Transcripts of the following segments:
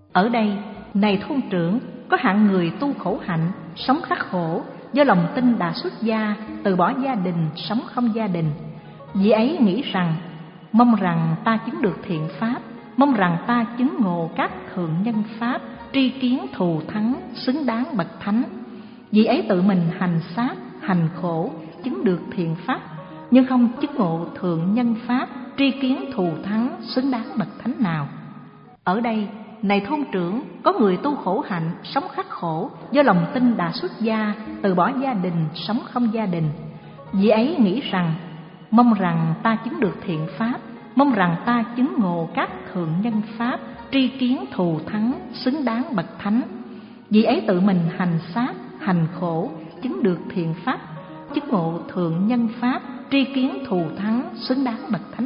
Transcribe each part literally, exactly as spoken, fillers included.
Ở đây, này thôn trưởng, có hạng người tu khổ hạnh, sống khắc khổ, do lòng tin đã xuất gia, từ bỏ gia đình, sống không gia đình. Vì ấy nghĩ rằng, mong rằng ta chứng được thiện pháp, mong rằng ta chứng ngộ các thượng nhân pháp, tri kiến thù thắng, xứng đáng bậc thánh. Vì ấy tự mình hành sát, hành khổ, chứng được thiện pháp, nhưng không chứng ngộ thượng nhân pháp, tri kiến thù thắng, xứng đáng bậc thánh nào. Ở đây, này thôn trưởng, có người tu khổ hạnh, sống khắc khổ, do lòng tin đã xuất gia, từ bỏ gia đình, sống không gia đình. Vì ấy nghĩ rằng, mong rằng ta chứng được thiện pháp, mong rằng ta chứng ngộ các thượng nhân pháp, tri kiến thù thắng, xứng đáng bậc thánh. Vì ấy tự mình hành sát, hành khổ, chứng được thiện pháp, chứng ngộ thượng nhân pháp, tri kiến thù thắng, xứng đáng bậc thánh.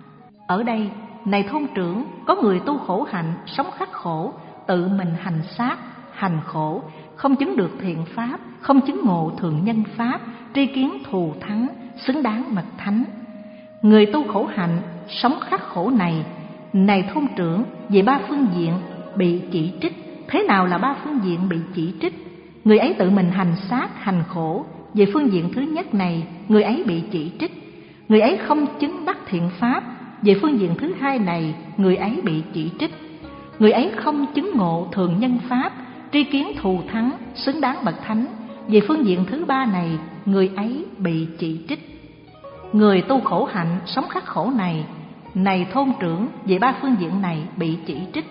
Ở đây, này thôn trưởng, có người tu khổ hạnh, sống khắc khổ, tự mình hành sát, hành khổ, không chứng được thiện pháp, không chứng ngộ thượng nhân pháp, tri kiến thù thắng, xứng đáng bậc thánh. Người tu khổ hạnh, sống khắc khổ này, này thôn trưởng, về ba phương diện bị chỉ trích. Thế nào là ba phương diện bị chỉ trích? Người ấy tự mình hành sát, hành khổ. Về phương diện thứ nhất này, người ấy bị chỉ trích. Người ấy không chứng đắc thiện pháp. Về phương diện thứ hai này, người ấy bị chỉ trích. Người ấy không chứng ngộ thượng nhân pháp, tri kiến thù thắng, xứng đáng bậc thánh. Về phương diện thứ ba này, người ấy bị chỉ trích. Người tu khổ hạnh, sống khắc khổ này, này thôn trưởng, về ba phương diện này bị chỉ trích.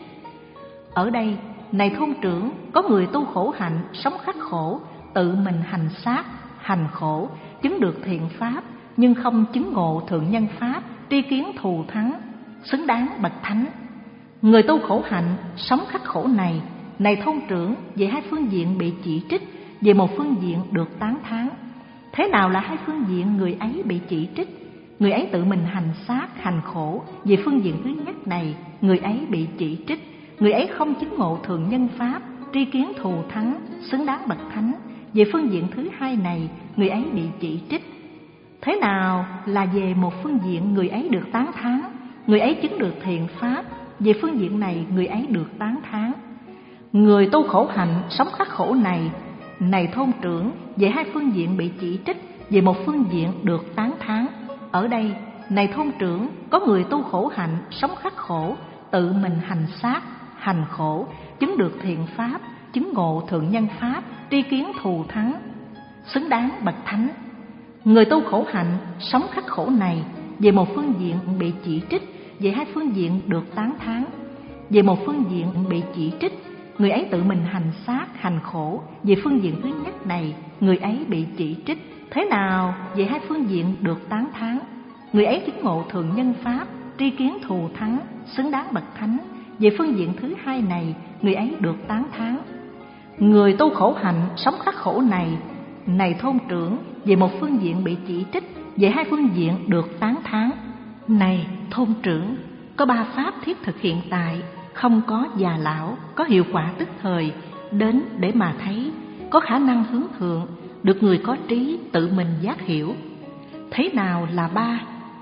Ở đây, này thôn trưởng, có người tu khổ hạnh, sống khắc khổ, tự mình hành sát, hành khổ, chứng được thiện pháp, nhưng không chứng ngộ thượng nhân pháp, tri kiến thù thắng, xứng đáng bậc thánh. Người tu khổ hạnh, sống khắc khổ này, này thôn trưởng, về hai phương diện bị chỉ trích, về một phương diện được tán thán. Thế nào là hai phương diện người ấy bị chỉ trích? Người ấy tự mình hành sát, hành khổ. Về phương diện thứ nhất này, người ấy bị chỉ trích. Người ấy không chứng ngộ thượng nhân pháp, tri kiến thù thắng, xứng đáng bậc thánh. Về phương diện thứ hai này, người ấy bị chỉ trích. Thế nào là về một phương diện người ấy được tán thán? Người ấy chứng được thiện pháp. Về phương diện này, người ấy được tán thán. Người tu khổ hạnh, sống khắc khổ này, này thôn trưởng, về hai phương diện bị chỉ trích, về một phương diện được tán thán. Ở đây, này thôn trưởng, có người tu khổ hạnh, sống khắc khổ, tự mình hành sát, hành khổ, chứng được thiện pháp, chứng ngộ thượng nhân pháp, tri kiến thù thắng, xứng đáng bậc thánh. Người tu khổ hạnh, sống khắc khổ này, về một phương diện bị chỉ trích, về hai phương diện được tán thán. Về một phương diện bị chỉ trích, người ấy tự mình hành sát, hành khổ. Về phương diện thứ nhất này, người ấy bị chỉ trích. Thế nào về hai phương diện được tán thán? Người ấy chứng ngộ thượng nhân pháp, tri kiến thù thắng, xứng đáng bậc thánh. Về phương diện thứ hai này, người ấy được tán thán. Người tu khổ hạnh, sống khắc khổ này, này thôn trưởng, về một phương diện bị chỉ trích, về hai phương diện được tán thán. Này thôn trưởng, có ba pháp thiết thực hiện tại, không có già lão, có hiệu quả tức thời, đến để mà thấy, có khả năng hướng thượng, được người có trí tự mình giác hiểu. Thế nào là ba?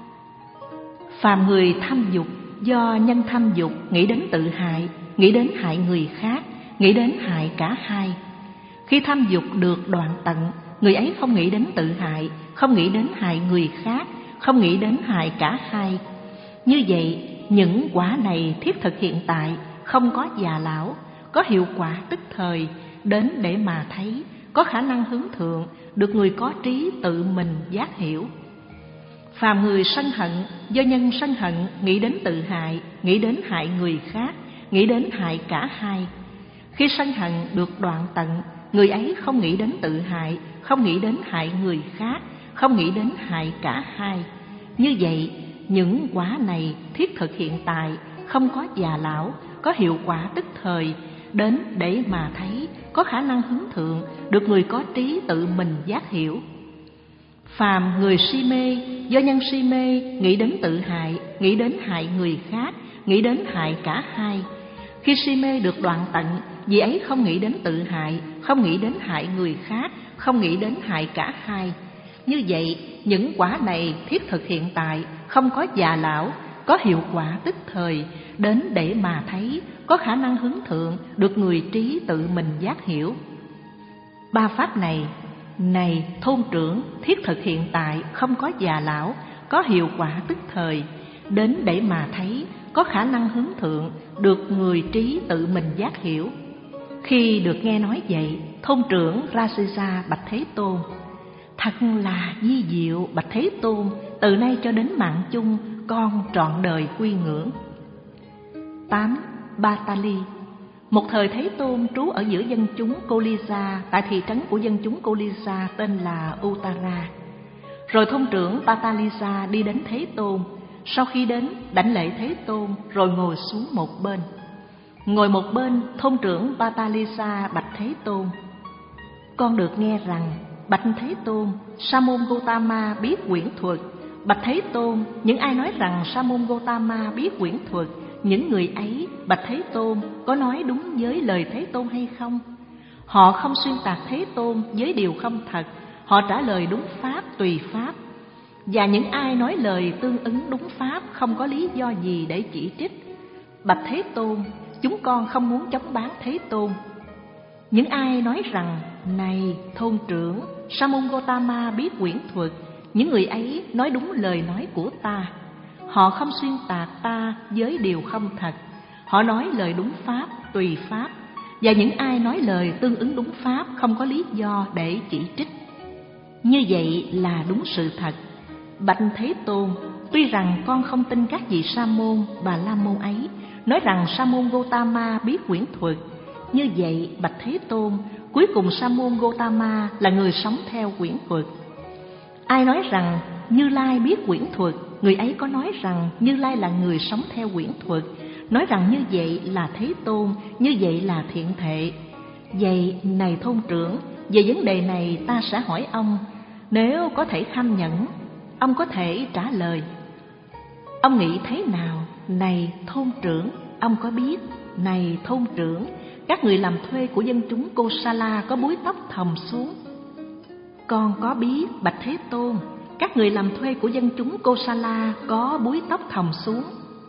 Phàm người tham dục, do nhân tham dục nghĩ đến tự hại, nghĩ đến hại người khác, nghĩ đến hại cả hai. Khi tham dục được đoạn tận, người ấy không nghĩ đến tự hại, không nghĩ đến hại người khác, không nghĩ đến hại cả hai. Như vậy, những quả này thiết thực hiện tại, không có già lão, có hiệu quả tức thời, đến để mà thấy, có khả năng hướng thượng, được người có trí tự mình giác hiểu. Phàm người sân hận, do nhân sân hận nghĩ đến tự hại, nghĩ đến hại người khác, nghĩ đến hại cả hai. Khi sân hận được đoạn tận, người ấy không nghĩ đến tự hại, không nghĩ đến hại người khác, không nghĩ đến hại cả hai. Như vậy, những quả này thiết thực hiện tại, không có già lão, có hiệu quả tức thời, đến để mà thấy, có khả năng hướng thượng, được người có trí tự mình giác hiểu. Phàm người si mê, do nhân si mê nghĩ đến tự hại, nghĩ đến hại người khác, nghĩ đến hại cả hai. Khi si mê được đoạn tận, vì ấy không nghĩ đến tự hại, không nghĩ đến hại người khác, không nghĩ đến hại cả hai. Như vậy, những quả này thiết thực hiện tại, không có già lão, có hiệu quả tức thời, đến để mà thấy, có khả năng hướng thượng, được người trí tự mình giác hiểu. Ba pháp này, này thôn trưởng, thiết thực hiện tại, không có già lão, có hiệu quả tức thời, đến để mà thấy, có khả năng hướng thượng, được người trí tự mình giác hiểu. Khi được nghe nói vậy, thôn trưởng Rasija bạch Thế Tôn: thật là vi diệu, bạch Thế Tôn, từ nay cho đến mạng chung, con trọn đời quy ngưỡng. Tám. Batali. Một thời Thế Tôn trú ở giữa dân chúng Kolisa, tại thị trấn của dân chúng Kolisa tên là Uttara. Rồi thôn trưởng Patalisa đi đến Thế Tôn. Sau khi đến, đảnh lễ Thế Tôn, rồi ngồi xuống một bên. Ngồi một bên, thôn trưởng Patalisa bạch Thế Tôn: con được nghe rằng, bạch Thế Tôn, Sa môn Gotama biết quyển thuật. Bạch Thế Tôn, những ai nói rằng Sa môn Gotama biết quyển thuật, những người ấy, bạch Thế Tôn, có nói đúng với lời Thế Tôn hay không? Họ không xuyên tạc Thế Tôn với điều không thật, họ trả lời đúng pháp tùy pháp. Và những ai nói lời tương ứng đúng pháp, không có lý do gì để chỉ trích. Bạch Thế Tôn, chúng con không muốn chống bán Thế Tôn. Những ai nói rằng, này thôn trưởng, Sa môn Gotama biết quyển thuật, những người ấy nói đúng lời nói của ta. Họ không xuyên tạc ta với điều không thật, họ nói lời đúng pháp tùy pháp. Và những ai nói lời tương ứng đúng pháp, không có lý do để chỉ trích. Như vậy là đúng sự thật. Bạch Thế Tôn, tuy rằng con không tin các vị sa môn và la môn ấy nói rằng Sa môn Gotama biết quyển thuật. Như vậy, bạch Thế Tôn, cuối cùng Sa môn Gotama là người sống theo quyển thuật. Ai nói rằng Như Lai biết quyển thuật, người ấy có nói rằng Như Lai là người sống theo quyển thuật, nói rằng như vậy là Thế Tôn, như vậy là thiện thệ. Vậy, này thôn trưởng, về vấn đề này ta sẽ hỏi ông, nếu có thể kham nhẫn, ông có thể trả lời. Ông nghĩ thế nào, này thôn trưởng? Ông có biết, này thôn trưởng, các người làm thuê của dân chúng Kosala có búi tóc thòng xuống? Con có biết, bạch Thế Tôn, các người làm thuê của dân chúng Kosala có búi tóc thòng xuống.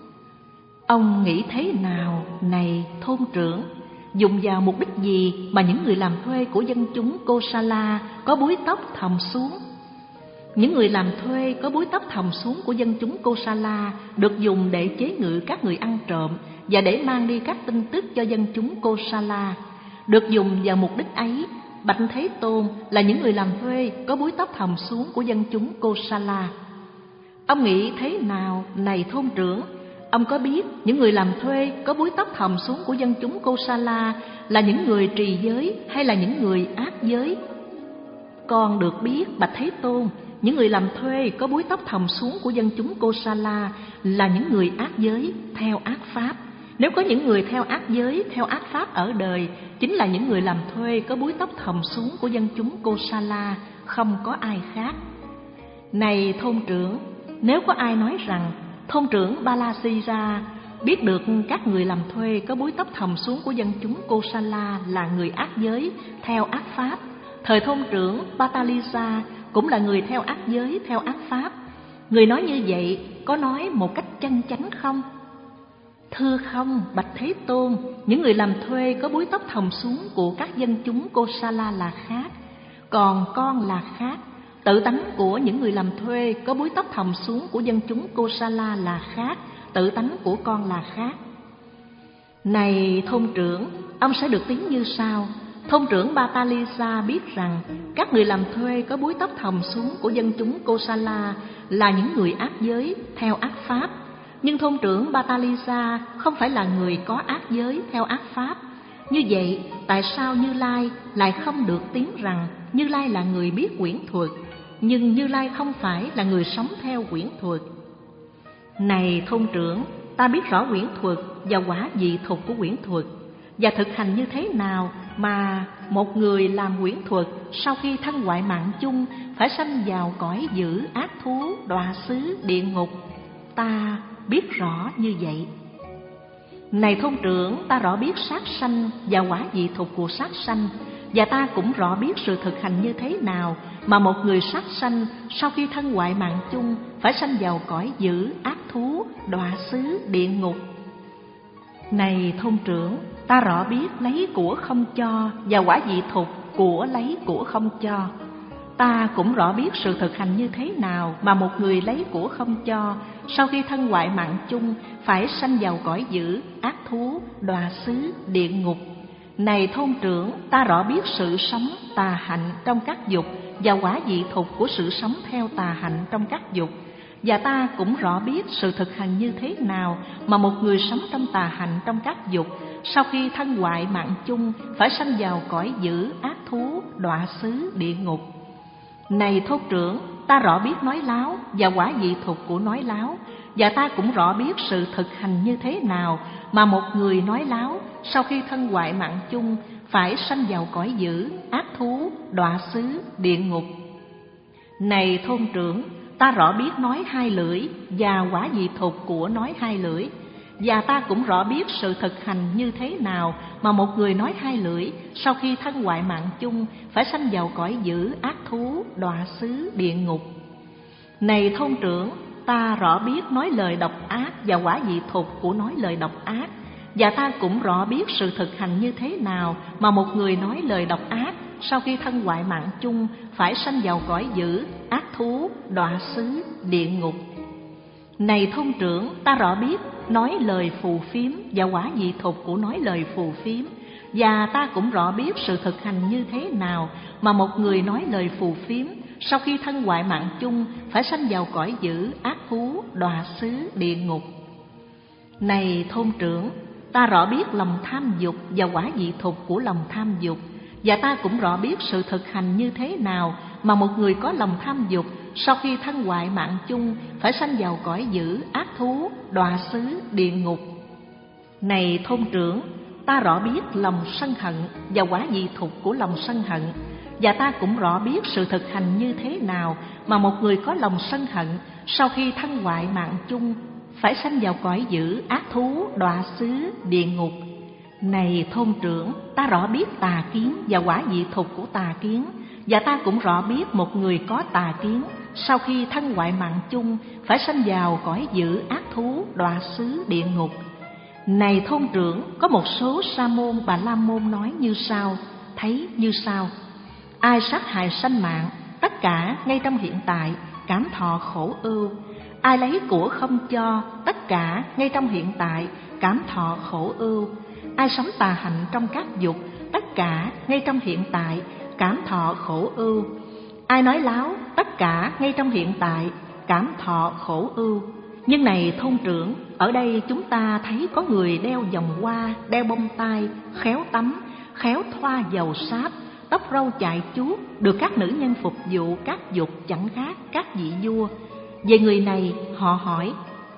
Ông nghĩ thế nào, này thôn trưởng? Dùng vào mục đích gì mà những người làm thuê của dân chúng Kosala có búi tóc thòng xuống? Những người làm thuê có búi tóc thòng xuống của dân chúng Kosala được dùng để chế ngự các người ăn trộm và để mang đi các tin tức cho dân chúng Kosala. Được dùng vào mục đích ấy, bạch Thế Tôn, là những người làm thuê có búi tóc thòng xuống của dân chúng Kosala. Ông nghĩ thế nào, này thôn trưởng? Ông có biết những người làm thuê có búi tóc thòng xuống của dân chúng Kosala là những người trì giới hay là những người ác giới? Con được biết, bạch Thế Tôn, những người làm thuê có búi tóc thòng xuống của dân chúng Kosala là những người ác giới theo ác pháp. Nếu có những người theo ác giới, theo ác pháp ở đời, chính là những người làm thuê có búi tóc thòng xuống của dân chúng Kosala, không có ai khác. Này thôn trưởng, nếu có ai nói rằng thôn trưởng Balasira biết được các người làm thuê có búi tóc thòng xuống của dân chúng Kosala là người ác giới theo ác pháp, thời thôn trưởng Patalisa cũng là người theo ác giới theo ác pháp, người nói như vậy có nói một cách chân chánh không? Thưa không, bạch Thế Tôn, những người làm thuê có búi tóc thòng xuống của các dân chúng Kosala là khác, còn con là khác. Tự tánh của những người làm thuê có búi tóc thòng xuống của dân chúng Kosala là khác, tự tánh của con là khác. Này thôn trưởng, ông sẽ được tiếng như sau. Thôn trưởng Batalisa biết rằng các người làm thuê có búi tóc thòng xuống của dân chúng Kosala là những người ác giới theo ác pháp. Nhưng thôn trưởng Batalisa không phải là người có ác giới theo ác pháp. Như vậy, tại sao Như Lai lại không được tiếng rằng Như Lai là người biết quyển thuật, nhưng Như Lai không phải là người sống theo quyển thuật? Này thôn trưởng, ta biết rõ quyển thuật và quả vị thục của quyển thuật, và thực hành như thế nào mà một người làm quyển thuật sau khi thân hoại mạng chung phải sanh vào cõi dữ ác thú, đọa xứ, địa ngục. Ta biết rõ như vậy. Này thôn trưởng, ta rõ biết sát sanh và quả vị thục của sát sanh, và ta cũng rõ biết sự thực hành như thế nào mà một người sát sanh sau khi thân hoại mạng chung phải sanh vào cõi dữ ác thú, đọa xứ địa ngục. Này thôn trưởng, ta rõ biết lấy của không cho và quả vị thục của lấy của không cho. Ta cũng rõ biết sự thực hành như thế nào mà một người lấy của không cho, sau khi thân hoại mạng chung phải sanh vào cõi dữ, ác thú, đọa xứ, địa ngục. Này thôn trưởng, ta rõ biết sự sống tà hạnh trong các dục và quả vị thục của sự sống theo tà hạnh trong các dục. Và ta cũng rõ biết sự thực hành như thế nào mà một người sống trong tà hạnh trong các dục, sau khi thân hoại mạng chung phải sanh vào cõi dữ, ác thú, đọa xứ, địa ngục. Này thôn trưởng, ta rõ biết nói láo và quả vị thục của nói láo. Và ta cũng rõ biết sự thực hành như thế nào mà một người nói láo, sau khi thân hoại mạng chung phải sanh vào cõi dữ, ác thú, đọa xứ, địa ngục. Này thôn trưởng, ta rõ biết nói hai lưỡi và quả vị thục của nói hai lưỡi. Và ta cũng rõ biết sự thực hành như thế nào mà một người nói hai lưỡi, sau khi thân hoại mạng chung phải sanh vào cõi dữ, ác thú, đọa xứ, địa ngục. Này thôn trưởng, ta rõ biết nói lời độc ác và quả vị thục của nói lời độc ác. Và ta cũng rõ biết sự thực hành như thế nào mà một người nói lời độc ác, sau khi thân hoại mạng chung phải sanh vào cõi dữ, ác thú, đọa xứ, địa ngục. Này thôn trưởng, ta rõ biết nói lời phù phiếm và quả vị thục của nói lời phù phiếm. Và ta cũng rõ biết sự thực hành như thế nào mà một người nói lời phù phiếm, sau khi thân hoại mạng chung phải sanh vào cõi dữ, ác thú, đọa xứ, địa ngục. Này thôn trưởng, ta rõ biết lòng tham dục và quả vị thục của lòng tham dục. Và ta cũng rõ biết sự thực hành như thế nào mà một người có lòng tham dục, sau khi thân hoại mạng chung phải sanh vào cõi dữ, ác thú, đọa xứ, địa ngục. Này thôn trưởng, ta rõ biết lòng sân hận và quả vị thục của lòng sân hận. Và ta cũng rõ biết sự thực hành như thế nào mà một người có lòng sân hận, sau khi thân hoại mạng chung phải sanh vào cõi dữ, ác thú, đọa xứ, địa ngục. Này thôn trưởng, ta rõ biết tà kiến và quả vị thục của tà kiến. Và ta cũng rõ biết một người có tà kiến, sau khi thân hoại mạng chung phải sanh vào cõi dữ, ác thú, đọa xứ, địa ngục. Này thôn trưởng, có một số sa môn Bà La Môn nói như sau, thấy như sau: ai sát hại sanh mạng, tất cả ngay trong hiện tại cảm thọ khổ ưu. Ai lấy của không cho, tất cả ngay trong hiện tại cảm thọ khổ ưu. Ai sống tà hạnh trong các dục, tất cả ngay trong hiện tại cảm thọ khổ ưu. Ai nói láo, tất cả ngay trong hiện tại cảm thọ khổ ưu. Nhưng này thôn trưởng, ở đây chúng ta thấy có người đeo vòng hoa, đeo bông tai, khéo tắm, khéo thoa dầu sáp, tóc râu chạy chuốt, được các nữ nhân phục vụ các dục chẳng khác các vị vua. Về người này họ hỏi: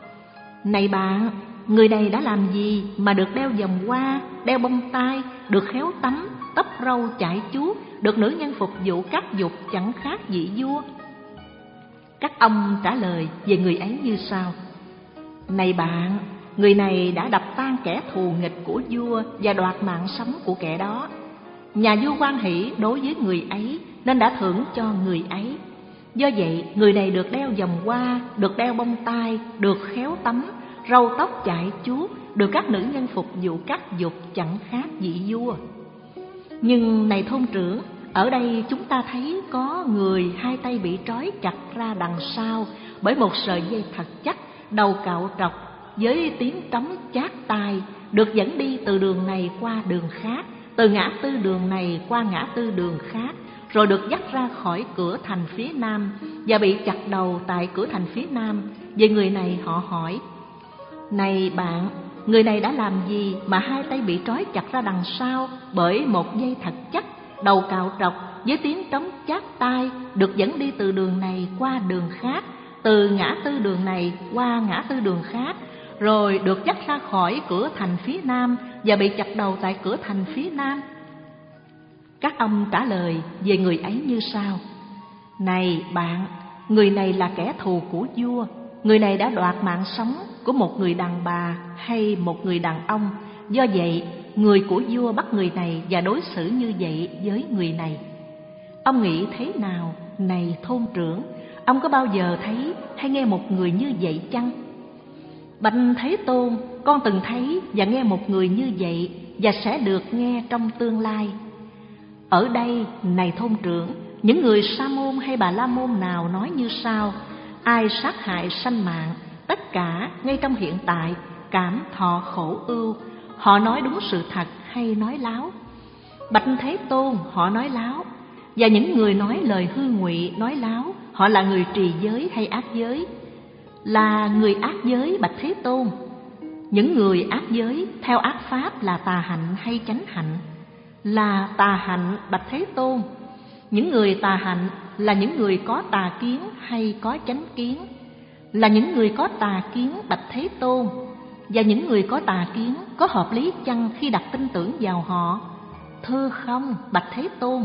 này bạn, người này đã làm gì mà được đeo vòng hoa, đeo bông tai, được khéo tắm, tóc râu chạy chuốt, được nữ nhân phục vụ các dục chẳng khác vị vua? Các ông trả lời về người ấy như sau: này bạn, người này đã đập tan kẻ thù nghịch của vua và đoạt mạng sống của kẻ đó. Nhà vua hoan hỷ đối với người ấy nên đã thưởng cho người ấy. Do vậy, người này được đeo vòng hoa, được đeo bông tai, được khéo tắm, râu tóc chải chuốt, được các nữ nhân phục vụ các dục chẳng khác vị vua. Nhưng này thôn trưởng, ở đây chúng ta thấy có người hai tay bị trói chặt ra đằng sau bởi một sợi dây thật chắc, đầu cạo trọc, với tiếng trống chát tai, được dẫn đi từ đường này qua đường khác, từ ngã tư đường này qua ngã tư đường khác, rồi được dắt ra khỏi cửa thành phía nam và bị chặt đầu tại cửa thành phía nam. Về người này họ hỏi: này bạn, người này đã làm gì mà hai tay bị trói chặt ra đằng sau bởi một dây thật chắc, đầu cạo trọc, với tiếng trống chát tai, được dẫn đi từ đường này qua đường khác, từ ngã tư đường này qua ngã tư đường khác, rồi được dắt ra khỏi cửa thành phía nam và bị chặt đầu tại cửa thành phía nam? Các ông trả lời về người ấy như sau: này bạn, người này là kẻ thù của vua. Người này đã đoạt mạng sống của một người đàn bà hay một người đàn ông. Do vậy, người của vua bắt người này và đối xử như vậy với người này. Ông nghĩ thế nào, này thôn trưởng? Ông có bao giờ thấy hay nghe một người như vậy chăng? Bạch Thế Tôn, con từng thấy và nghe một người như vậy và sẽ được nghe trong tương lai. Ở đây, này thôn trưởng, những người Sa môn hay Bà La môn nào nói như sau: ai sát hại sanh mạng, tất cả ngay trong hiện tại, cảm thọ khổ ưu, họ nói đúng sự thật hay nói láo? Bạch Thế Tôn, họ nói láo. Và những người nói lời hư ngụy, nói láo, họ là người trì giới hay ác giới? Là người ác giới, bạch Thế Tôn. Những người ác giới theo ác pháp là tà hạnh hay chánh hạnh? Là tà hạnh, bạch Thế Tôn. Những người tà hạnh là những người có tà kiến hay có chánh kiến? Là những người có tà kiến, bạch Thế Tôn. Và những người có tà kiến có hợp lý chăng khi đặt tin tưởng vào họ? Thưa không, bạch Thế Tôn.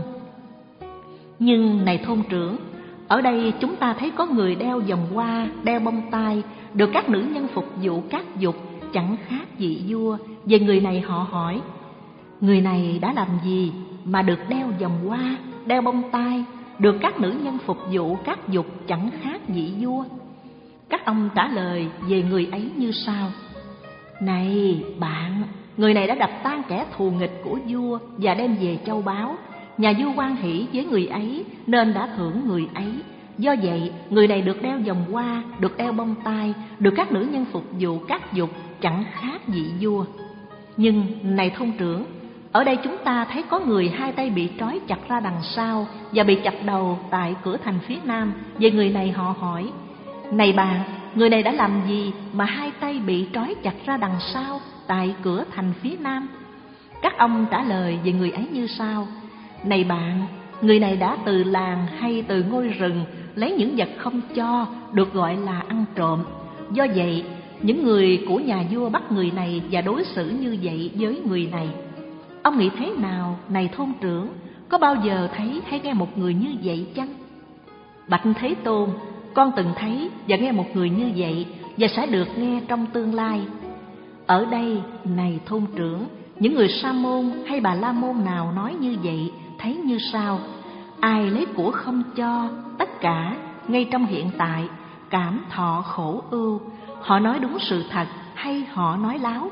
Nhưng này thôn trưởng, ở đây chúng ta thấy có người đeo vòng hoa, đeo bông tai, được các nữ nhân phục vụ các dục, chẳng khác vị vua. Về người này họ hỏi: người này đã làm gì mà được đeo vòng hoa, đeo bông tai, được các nữ nhân phục vụ các dục, chẳng khác vị vua? Các ông trả lời về người ấy như sau: này bạn, người này đã đập tan kẻ thù nghịch của vua và đem về châu báu. Nhà vua hoan hỷ với người ấy nên đã thưởng người ấy. Do vậy, người này được đeo vòng hoa, được đeo bông tai, được các nữ nhân phục vụ các dục, chẳng khác vị vua. Nhưng này thôn trưởng, ở đây chúng ta thấy có người hai tay bị trói chặt ra đằng sau và bị chặt đầu tại cửa thành phía nam. Về người này họ hỏi: này bạn, người này đã làm gì mà hai tay bị trói chặt ra đằng sau tại cửa thành phía nam? Các ông trả lời về người ấy như sau: này bạn, người này đã từ làng hay từ ngôi rừng lấy những vật không cho, được gọi là ăn trộm. Do vậy, những người của nhà vua bắt người này và đối xử như vậy với người này. Ông nghĩ thế nào, này thôn trưởng? Có bao giờ thấy hay nghe một người như vậy chăng? Bạch Thế Tôn, con từng thấy và nghe một người như vậy và sẽ được nghe trong tương lai. Ở đây, này thôn trưởng, những người Sa môn hay Bà La môn nào nói như vậy thấy như sau: ai lấy của không cho, tất cả ngay trong hiện tại, cảm thọ khổ ưu, họ nói đúng sự thật hay họ nói láo?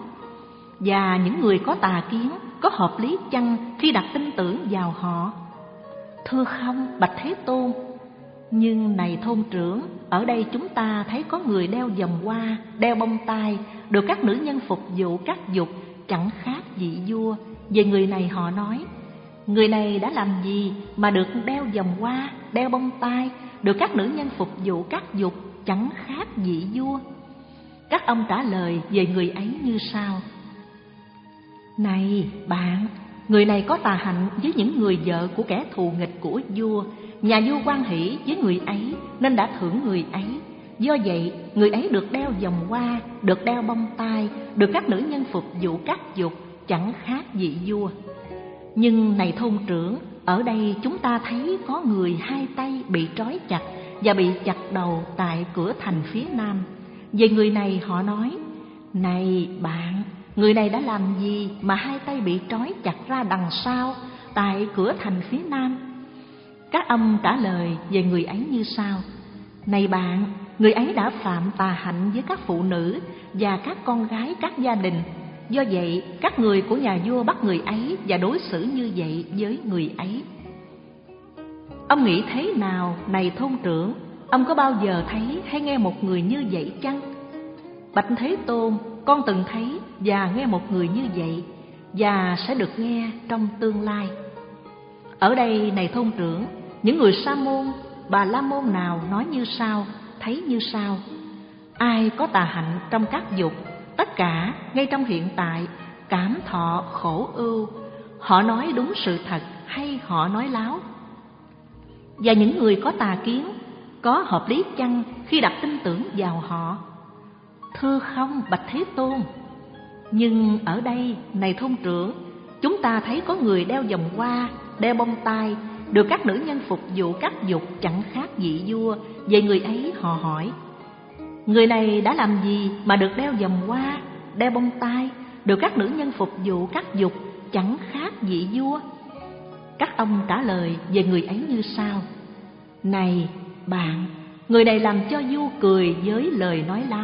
Và những người có tà kiến có hợp lý chăng khi đặt tin tưởng vào họ? Thưa không, bạch Thế Tôn. Nhưng này thôn trưởng, ở đây chúng ta thấy có người đeo vòng hoa, đeo bông tai, được các nữ nhân phục vụ các dục, chẳng khác vị vua. Về người này họ nói: người này đã làm gì mà được đeo vòng hoa, đeo bông tai, được các nữ nhân phục vụ các dục, chẳng khác vị vua? Các ông trả lời về người ấy như sau: này bạn, người này có tà hạnh với những người vợ của kẻ thù nghịch của vua. Nhà vua hoan hỷ với người ấy nên đã thưởng người ấy. Do vậy, người ấy được đeo vòng hoa, được đeo bông tai, được các nữ nhân phục vụ các dục, chẳng khác vị vua. Nhưng này thôn trưởng, ở đây chúng ta thấy có người hai tay bị trói chặt và bị chặt đầu tại cửa thành phía nam. Về người này họ nói: này bạn, người này đã làm gì mà hai tay bị trói chặt ra đằng sau tại cửa thành phía nam? Các ông trả lời về người ấy như sau: này bạn, người ấy đã phạm tà hạnh với các phụ nữ và các con gái các gia đình. Do vậy, các người của nhà vua bắt người ấy và đối xử như vậy với người ấy. Ông nghĩ thế nào, này thôn trưởng? Ông có bao giờ thấy hay nghe một người như vậy chăng? Bạch Thế Tôn, con từng thấy và nghe một người như vậy và sẽ được nghe trong tương lai. Ở đây, này thôn trưởng, những người Sa môn, Bà La môn nào nói như sau, thấy như sau: ai có tà hạnh trong các dục, tất cả ngay trong hiện tại, cảm thọ khổ ưu, họ nói đúng sự thật hay họ nói láo? Và những người có tà kiến có hợp lý chăng khi đặt tin tưởng vào họ? Thưa không, bạch Thế Tôn. Nhưng ở đây, này thôn trưởng, chúng ta thấy có người đeo vòng hoa, đeo bông tai, được các nữ nhân phục vụ các dục, chẳng khác vị vua. Về người ấy họ hỏi: người này đã làm gì mà được đeo vòng hoa, đeo bông tai, được các nữ nhân phục vụ các dục, chẳng khác vị vua? Các ông trả lời về người ấy như sau: này bạn, người này làm cho vua cười với lời nói láo,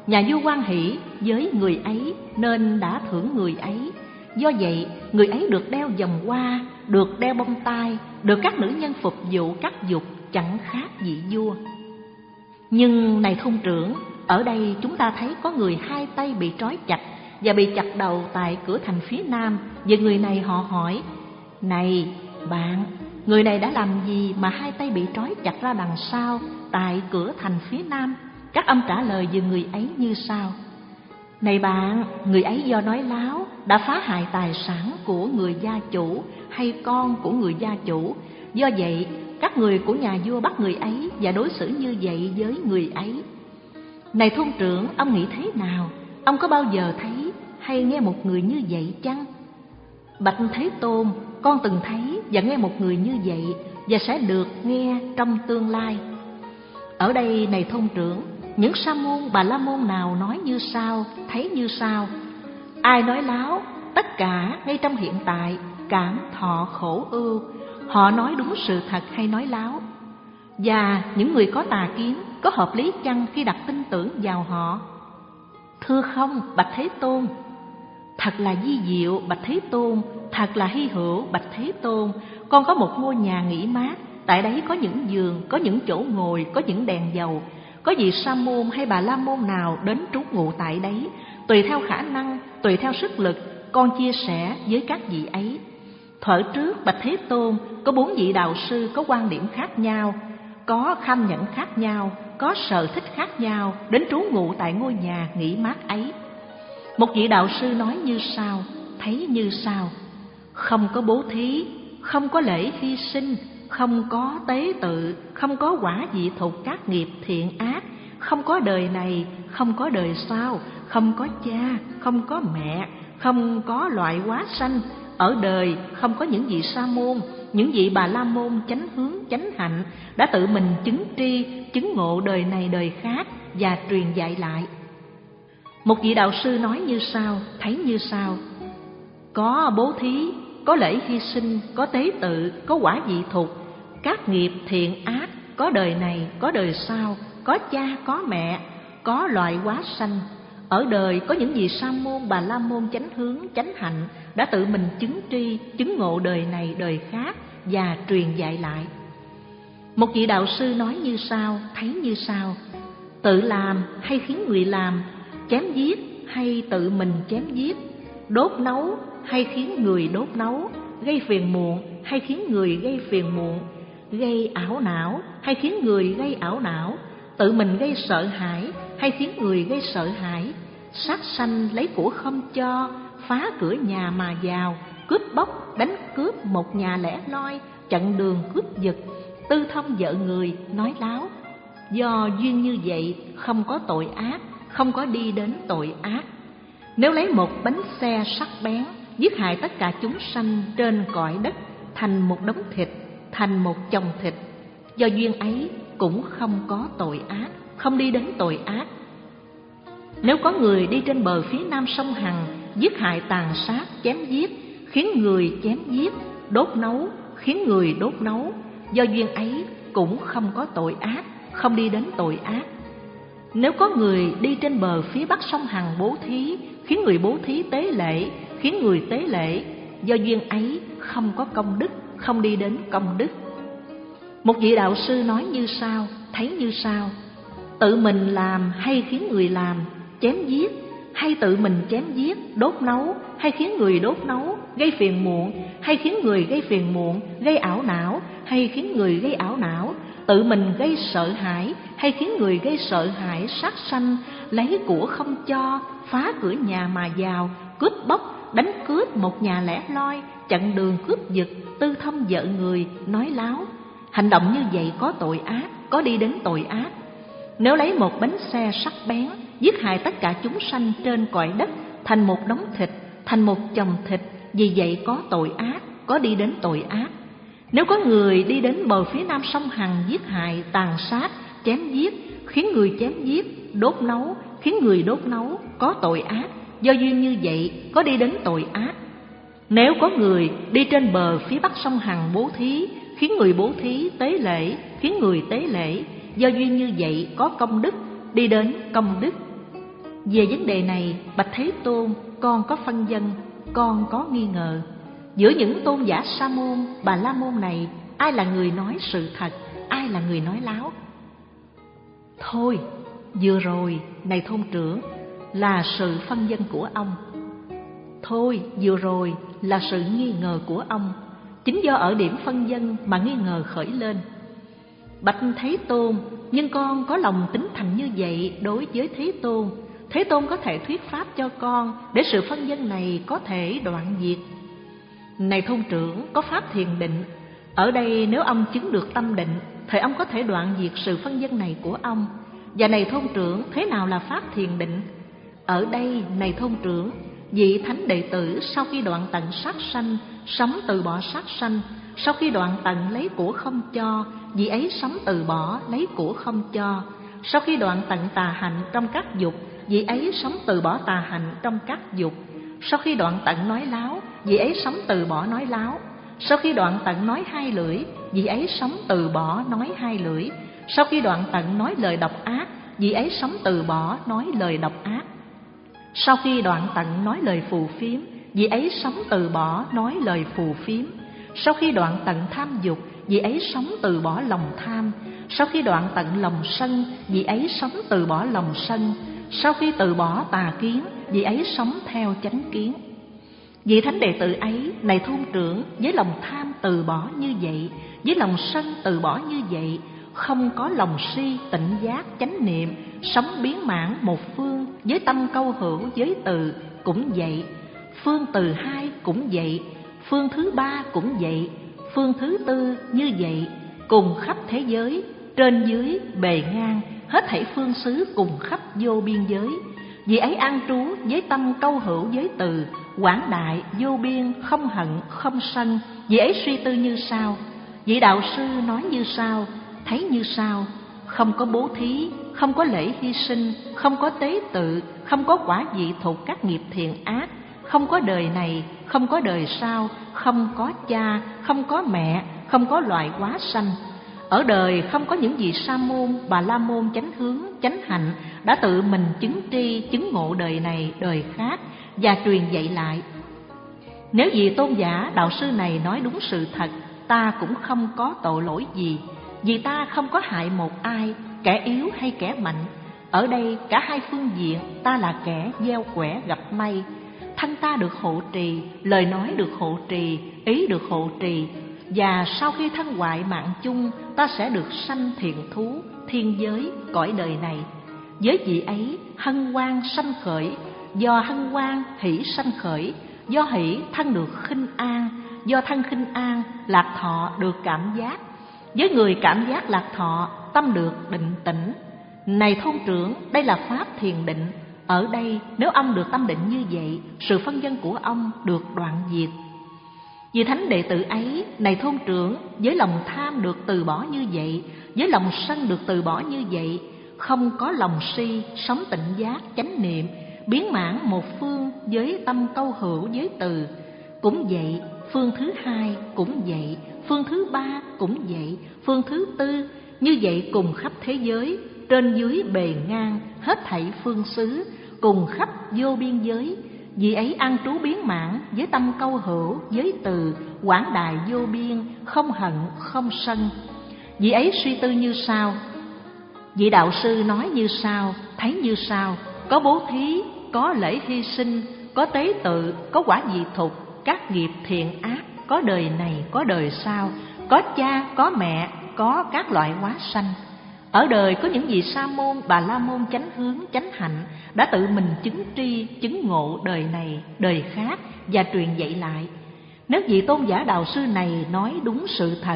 nhà vua hoan hỷ với người ấy nên đã thưởng người ấy. Do vậy, người ấy được đeo vòng hoa, được đeo bông tai, được các nữ nhân phục vụ cắt dục, chẳng khác vị vua. Nhưng này thôn trưởng, ở đây chúng ta thấy có người hai tay bị trói chặt và bị chặt đầu tại cửa thành phía nam. Về người này họ hỏi: này bạn, người này đã làm gì mà hai tay bị trói chặt ra đằng sau tại cửa thành phía nam? Các ông trả lời về người ấy như sau: này bạn, người ấy do nói láo đã phá hại tài sản của người gia chủ hay con của người gia chủ. Do vậy, các người của nhà vua bắt người ấy và đối xử như vậy với người ấy. Này thôn trưởng, ông nghĩ thế nào? Ông có bao giờ thấy hay nghe một người như vậy chăng? Bạch Thế Tôn, con từng thấy và nghe một người như vậy và sẽ được nghe trong tương lai. Ở đây này thôn trưởng, những sa môn bà la môn nào nói như sau, thấy như sau: ai nói láo, tất cả ngay trong hiện tại cảm thọ khổ ưu. Họ nói đúng sự thật hay nói láo? Và những người có tà kiến có hợp lý chăng khi đặt tin tưởng vào họ? Thưa không, Bạch Thế Tôn. Thật là vi diệu, Bạch Thế Tôn, thật là hy hữu, Bạch Thế Tôn. Con có một ngôi nhà nghỉ mát, tại đấy có những giường, có những chỗ ngồi, có những đèn dầu. Có vị sa môn hay bà la môn nào đến trú ngụ tại đấy, tùy theo khả năng, tùy theo sức lực, con chia sẻ với các vị ấy. Thuở trước, Bạch Thế Tôn, có bốn vị đạo sư có quan điểm khác nhau, có kham nhẫn khác nhau, có sở thích khác nhau, đến trú ngụ tại ngôi nhà nghỉ mát ấy. Một vị đạo sư nói như sau, thấy như sau: không có bố thí, không có lễ hy sinh, không có tế tự, không có quả vị thục các nghiệp thiện ác, không có đời này, không có đời sau, không có cha, không có mẹ, không có loại hóa sanh. Ở đời không có những vị sa môn, những vị bà la môn chánh hướng chánh hạnh đã tự mình chứng tri, chứng ngộ đời này đời khác và truyền dạy lại. Một vị đạo sư nói như sau, thấy như sau: có bố thí, có lễ hy sinh, có tế tự, có quả vị thục, các nghiệp thiện ác, có đời này, có đời sau, có cha, có mẹ, có loại hóa sanh. Ở đời có những vị sa môn, bà la môn chánh hướng, chánh hạnh đã tự mình chứng tri, chứng ngộ đời này, đời khác và truyền dạy lại. Một vị đạo sư nói như sau, thấy như sau: tự làm hay khiến người làm, chém giết hay tự mình chém giết, đốt nấu hay khiến người đốt nấu, gây phiền muộn hay khiến người gây phiền muộn, gây ảo não hay khiến người gây ảo não, tự mình gây sợ hãi hay khiến người gây sợ hãi, sát sanh lấy của không cho, phá cửa nhà mà vào, cướp bóc đánh cướp một nhà lẻ loi, chặn đường cướp giật, tư thông vợ người, nói láo. Do duyên như vậy không có tội ác, không có đi đến tội ác. Nếu lấy một bánh xe sắc bén giết hại tất cả chúng sanh trên cõi đất thành một đống thịt, thành một chồng thịt, do duyên ấy cũng không có tội ác, không đi đến tội ác. Nếu có người đi trên bờ phía nam sông Hằng giết hại tàn sát, chém giết, khiến người chém giết, đốt nấu, khiến người đốt nấu, do duyên ấy cũng không có tội ác, không đi đến tội ác. Nếu có người đi trên bờ phía bắc sông Hằng bố thí, khiến người bố thí tế lễ, khiến người tế lễ, do duyên ấy không có công đức, không đi đến công đức. Một vị đạo sư nói như sau, thấy như sau: tự mình làm hay khiến người làm, chém giết hay tự mình chém giết, đốt nấu hay khiến người đốt nấu, gây phiền muộn hay khiến người gây phiền muộn, gây ảo não hay khiến người gây ảo não, tự mình gây sợ hãi hay khiến người gây sợ hãi, sát sanh lấy của không cho, phá cửa nhà mà vào, cướp bóc đánh cướp một nhà lẻ loi, chặn đường cướp giật, tư thông vợ người, nói láo. Hành động như vậy có tội ác, có đi đến tội ác. Nếu lấy một bánh xe sắc bén giết hại tất cả chúng sanh trên cõi đất thành một đống thịt, thành một chồng thịt, vì vậy có tội ác, có đi đến tội ác. Nếu có người đi đến bờ phía nam sông Hằng giết hại, tàn sát, chém giết, khiến người chém giết, đốt nấu, khiến người đốt nấu, có tội ác, do duyên như vậy có đi đến tội ác. Nếu có người đi trên bờ phía bắc sông Hằng bố thí, khiến người bố thí tế lễ, khiến người tế lễ, do duyên như vậy có công đức, đi đến công đức. Về vấn đề này, bạch Thế Tôn, con có phân vân, con có nghi ngờ. Giữa những tôn giả Sa môn, Bà La môn này, ai là người nói sự thật, ai là người nói láo? Thôi, vừa rồi, này thôn trưởng, là sự phân vân của ông. Thôi, vừa rồi là sự nghi ngờ của ông. Chính do ở điểm phân vân mà nghi ngờ khởi lên. Bạch Thế Tôn, nhưng con có lòng tín thành như vậy đối với Thế Tôn. Thế Tôn có thể thuyết pháp cho con để sự phân vân này có thể đoạn diệt. Này thôn trưởng, có pháp thiền định. Ở đây nếu ông chứng được tâm định, thì ông có thể đoạn diệt sự phân vân này của ông. Và này thôn trưởng, thế nào là pháp thiền định? Ở đây, này thôn trưởng, vị thánh đệ tử sau khi đoạn tận sát sanh, sống từ bỏ sát sanh. Sau khi đoạn tận lấy của không cho, vị ấy sống từ bỏ lấy của không cho. Sau khi đoạn tận tà hạnh trong các dục, vị ấy sống từ bỏ tà hạnh trong các dục. Sau khi đoạn tận nói láo, vị ấy sống từ bỏ nói láo. Sau khi đoạn tận nói hai lưỡi, vị ấy sống từ bỏ nói hai lưỡi. Sau khi đoạn tận nói lời độc ác, vị ấy sống từ bỏ nói lời độc ác. Sau khi đoạn tận nói lời phù phiếm, vị ấy sống từ bỏ nói lời phù phiếm. Sau khi đoạn tận tham dục, vị ấy sống từ bỏ lòng tham. Sau khi đoạn tận lòng sân, vị ấy sống từ bỏ lòng sân. Sau khi từ bỏ tà kiến, vị ấy sống theo chánh kiến. Vị thánh đệ tử ấy, này thôn trưởng, với lòng tham từ bỏ như vậy, với lòng sân từ bỏ như vậy, không có lòng si, tịnh giác, chánh niệm, sống biến mãn một phương, với tâm câu hữu giới từ cũng vậy, phương từ hai cũng vậy, phương thứ ba cũng vậy, phương thứ tư như vậy, cùng khắp thế giới, trên dưới, bề ngang, hết thảy phương xứ cùng khắp vô biên giới. Vì ấy an trú với tâm câu hữu giới từ, quảng đại, vô biên, không hận, không sân. Vì ấy suy tư như sau, vị đạo sư nói như sau, thấy như sau: không có bố thí, không có lễ hy sinh, không có tế tự, không có quả vị thuộc các nghiệp thiện ác, không có đời này, không có đời sau, không có cha, không có mẹ, không có loài hóa sanh. Ở đời không có những vị sa môn, bà la môn chánh hướng, chánh hạnh đã tự mình chứng tri, chứng ngộ đời này, đời khác và truyền dạy lại. Nếu vị tôn giả đạo sư này nói đúng sự thật, ta cũng không có tội lỗi gì, vì ta không có hại một ai, kẻ yếu hay kẻ mạnh. Ở đây cả hai phương diện, ta là kẻ gieo quẻ gặp may. Thân ta được hộ trì, lời nói được hộ trì, ý được hộ trì. Và sau khi thân hoại mạng chung, ta sẽ được sanh thiện thú, thiên giới, cõi đời này. Với vị ấy, hân hoan sanh khởi, do hân hoan hỷ sanh khởi, do hỷ thân được khinh an, do thân khinh an lạc thọ được cảm giác. Với người cảm giác lạc thọ, tâm được định tĩnh. Này thôn trưởng, đây là pháp thiền định. Ở đây nếu ông được tâm định như vậy, sự phân vân của ông được đoạn diệt. Vì thánh đệ tử ấy, này thôn trưởng, với lòng tham được từ bỏ như vậy, với lòng sân được từ bỏ như vậy, không có lòng si, sống tịnh giác, chánh niệm, biến mãn một phương với tâm câu hữu giới từ. Cũng vậy, phương thứ hai cũng vậy, phương thứ ba cũng vậy, phương thứ tư, như vậy cùng khắp thế giới, trên dưới bề ngang, hết thảy phương xứ, cùng khắp vô biên giới. Vì ấy an trú biến mãn với tâm câu hữu giới từ, quảng đại vô biên, không hận không sân. Vì ấy suy tư như sau, vị đạo sư nói như sau, thấy như sau: có bố thí, có lễ hy sinh, có tế tự, có quả vị thục, các nghiệp thiện ác, có đời này, có đời sau, có cha, có mẹ, có các loại hóa sanh. Ở đời có những vị sa môn, bà la môn chánh hướng, chánh hạnh đã tự mình chứng tri, chứng ngộ đời này, đời khác và truyền dạy lại. Nếu vị tôn giả đạo sư này nói đúng sự thật,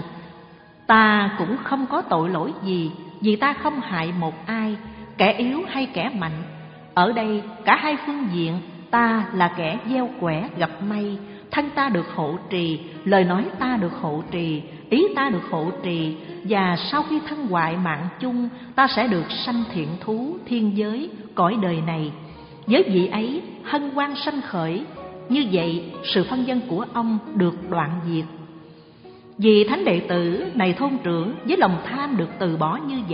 ta cũng không có tội lỗi gì, vì ta không hại một ai, kẻ yếu hay kẻ mạnh. Ở đây cả hai phương diện, ta là kẻ gieo quẻ gặp may, thân ta được hộ trì, lời nói ta được hộ trì, ý ta được hộ trì. Và sau khi thân hoại mạng chung, ta sẽ được sanh thiện thú, thiên giới, cõi đời này. Với vị ấy, hân hoan sanh khởi. Như vậy, sự phân vân của ông được đoạn diệt. Vì thánh đệ tử, này thôn trưởng, với lòng tham được từ bỏ như vậy,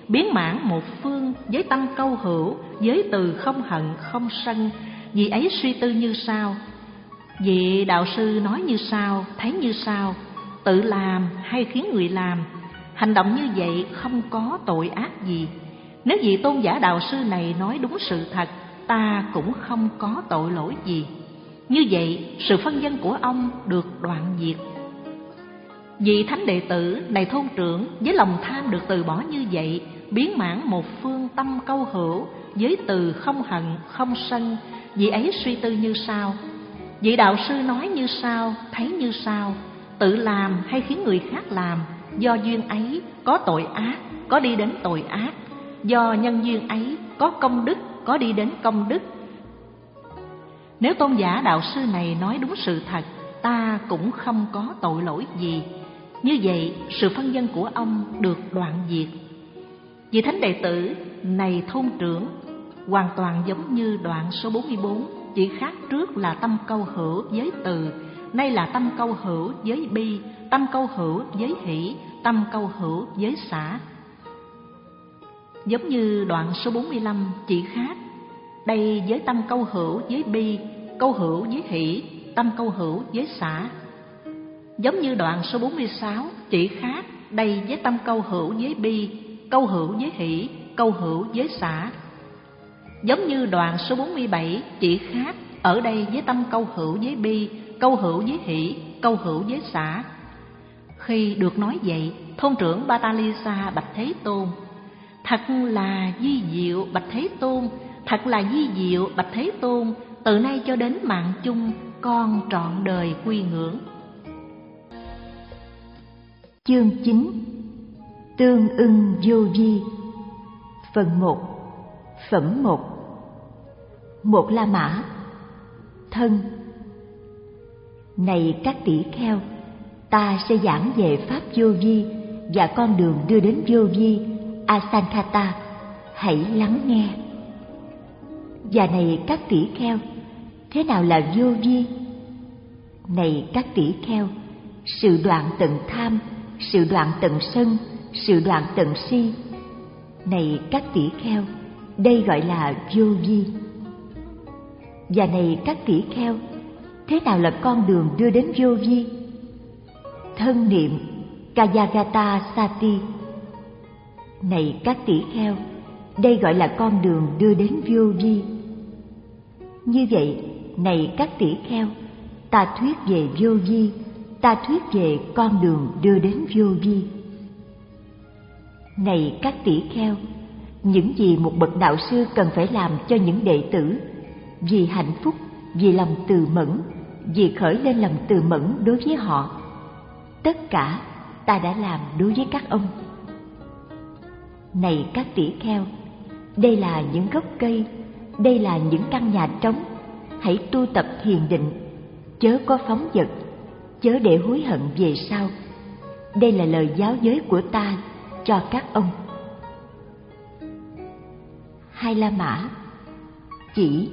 biến mãn một phương với tâm câu hữu, với từ không hận không sân. Vị ấy suy tư như sau: vị đạo sư nói như sau, thấy như sau, tự làm hay khiến người làm, hành động như vậy không có tội ác gì. Nếu vị tôn giả đạo sư này nói đúng sự thật, ta cũng không có tội lỗi gì. Như vậy, sự phân vân của ông được đoạn diệt. Vị thánh đệ tử này thôn trưởng với lòng tham được từ bỏ như vậy, biến mãn một phương tâm câu hữu, với từ không hận không sân. Vị ấy suy tư như sau: vị đạo sư nói như sau, thấy như sau, tự làm hay khiến người khác làm, do duyên ấy có tội ác, có đi đến tội ác. Do nhân duyên ấy có công đức, có đi đến công đức. Nếu tôn giả đạo sư này nói đúng sự thật, ta cũng không có tội lỗi gì. Như vậy, sự phân vân của ông được đoạn diệt. Vị thánh đệ tử này thôn trưởng hoàn toàn giống như đoạn số bốn mươi bốn, chỉ khác trước là tâm câu hữu với từ, nay là tâm câu hữu với bi, tâm câu hữu với hỷ, tâm câu hữu với xả. Giống như đoạn số bốn mươi lăm chỉ khác, đây với tâm câu hữu với bi, câu hữu với hỷ, tâm câu hữu với xả. Giống như đoạn số bốn mươi sáu chỉ khác, đây với tâm câu hữu với bi, câu hữu với hỷ, câu hữu với xả. Giống như đoạn số bốn mươi bảy chỉ khác, ở đây với tâm câu hữu với bi, câu hữu với hỷ, câu hữu với xả. Khi được nói vậy, thôn trưởng Batalisa bạch Thế Tôn: thật là vi diệu bạch Thế Tôn, thật là vi diệu bạch Thế Tôn, từ nay cho đến mạng chung, con trọn đời quy ngưỡng. Chương chín. Tương ưng vô vi. Phần một. Phẩm một. Một La Mã. Thân. Này các tỷ kheo, ta sẽ giảng về pháp vô vi và con đường đưa đến vô vi, Asankhata, hãy lắng nghe. Và này các tỷ kheo, thế nào là vô vi? Này các tỷ kheo, sự đoạn tận tham, sự đoạn tận sân, sự đoạn tận si. Này các tỷ kheo, đây gọi là vô vi. Và này các tỷ kheo, thế nào là con đường đưa đến vô vi? Thân niệm, Kayagata Sati. Này các tỷ kheo, đây gọi là con đường đưa đến vô vi. Như vậy, này các tỷ kheo, ta thuyết về vô vi, ta thuyết về con đường đưa đến vô vi. Này các tỷ kheo, những gì một bậc đạo sư cần phải làm cho những đệ tử, vì hạnh phúc, vì lòng từ mẫn, vì khởi lên lòng từ mẫn đối với họ, tất cả ta đã làm đối với các ông. Này các tỷ kheo, đây là những gốc cây, đây là những căn nhà trống, hãy tu tập thiền định, chớ có phóng dật, chớ để hối hận về sau. Đây là lời giáo giới của ta cho các ông. Hai La Mã. Chỉ.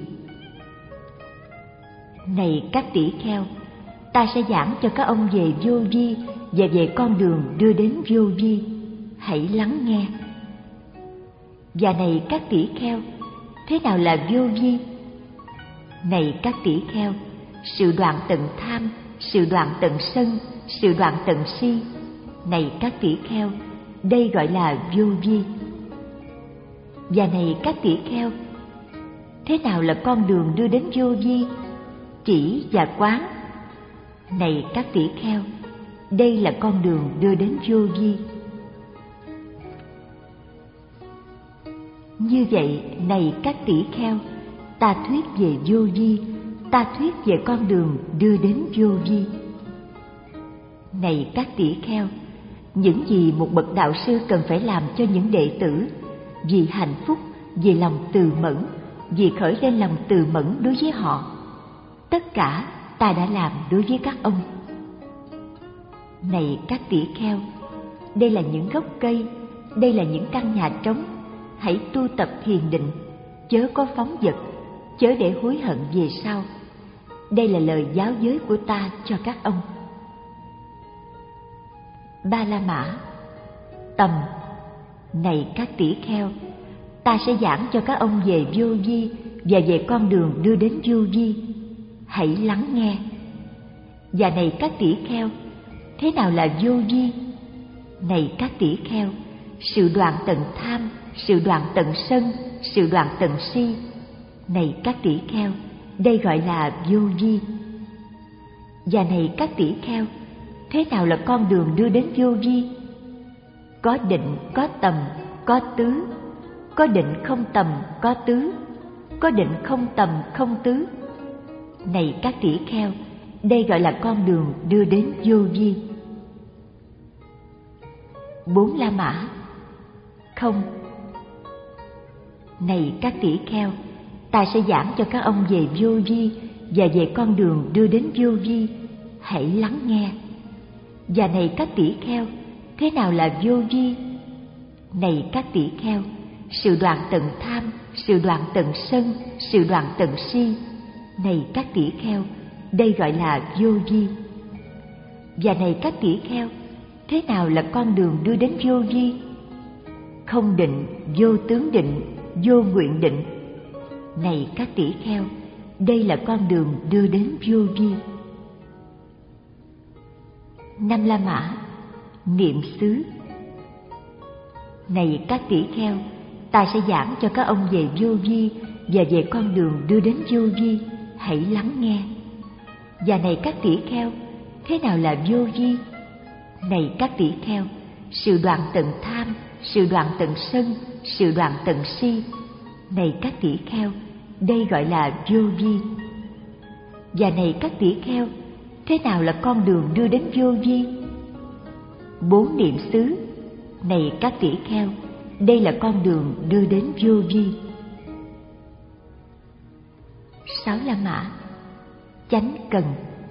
Này các tỷ kheo, ta sẽ giảng cho các ông về vô vi và về con đường đưa đến vô vi, hãy lắng nghe. Và này các tỷ kheo, thế nào là vô vi? Này các tỷ kheo, sự đoạn tận tham, sự đoạn tận sân, sự đoạn tận si. Này các tỷ kheo, đây gọi là vô vi. Và này các tỷ kheo, thế nào là con đường đưa đến vô vi? Chỉ và quán. Này các tỷ kheo, đây là con đường đưa đến vô vi. Như vậy, này các tỷ kheo, ta thuyết về vô vi, ta thuyết về con đường đưa đến vô vi. Này các tỷ kheo, những gì một bậc đạo sư cần phải làm cho những đệ tử, vì hạnh phúc, vì lòng từ mẫn, vì khởi lên lòng từ mẫn đối với họ, tất cả ta đã làm đối với các ông. Này các tỷ kheo, đây là những gốc cây, đây là những căn nhà trống, hãy tu tập thiền định, chớ có phóng dật, chớ để hối hận về sau. Đây là lời giáo giới của ta cho các ông. Ba La Mã. Tầm. Này các tỷ kheo, ta sẽ giảng cho các ông về vô vi và về con đường đưa đến vô vi. Hãy lắng nghe. Và này các tỷ kheo, thế nào là vô vi? Này các tỷ kheo, sự đoạn tận tham, sự đoạn tận sân, sự đoạn tận si. Này các tỷ kheo, đây gọi là vô vi. Và này các tỷ kheo, thế nào là con đường đưa đến vô vi? Có định, có tầm, có tứ. Có định không tầm, có tứ. Có định không tầm, không tứ. Này các tỷ kheo, đây gọi là con đường đưa đến vô vi. Bốn La Mã. Không. Này các tỷ kheo, ta sẽ giảng cho các ông về vô vi và về con đường đưa đến vô vi. Hãy lắng nghe. Và này các tỷ kheo, thế nào là vô vi? Này các tỷ kheo, sự đoạn tận tham, sự đoạn tận sân, sự đoạn tận si. Này các tỷ kheo, đây gọi là vô vi. Và này các tỷ kheo, thế nào là con đường đưa đến vô vi? Không định, vô tướng định, vô nguyện định. Này các tỷ kheo, đây là con đường đưa đến vô vi. Năm La Mã. Niệm xứ. Này các tỷ kheo, ta sẽ giảng cho các ông về vô vi và về con đường đưa đến vô vi. Hãy lắng nghe. Và này các tỷ kheo, thế nào là vô vi? Này các tỷ kheo, sự đoạn tận tham, sự đoạn tận sân, sự đoạn tận si. Này các tỷ kheo, đây gọi là vô vi. Và này các tỷ kheo, thế nào là con đường đưa đến vô vi? Bốn niệm xứ. Này các tỷ kheo, đây là con đường đưa đến vô vi. Sáu La Mã. Chánh cần.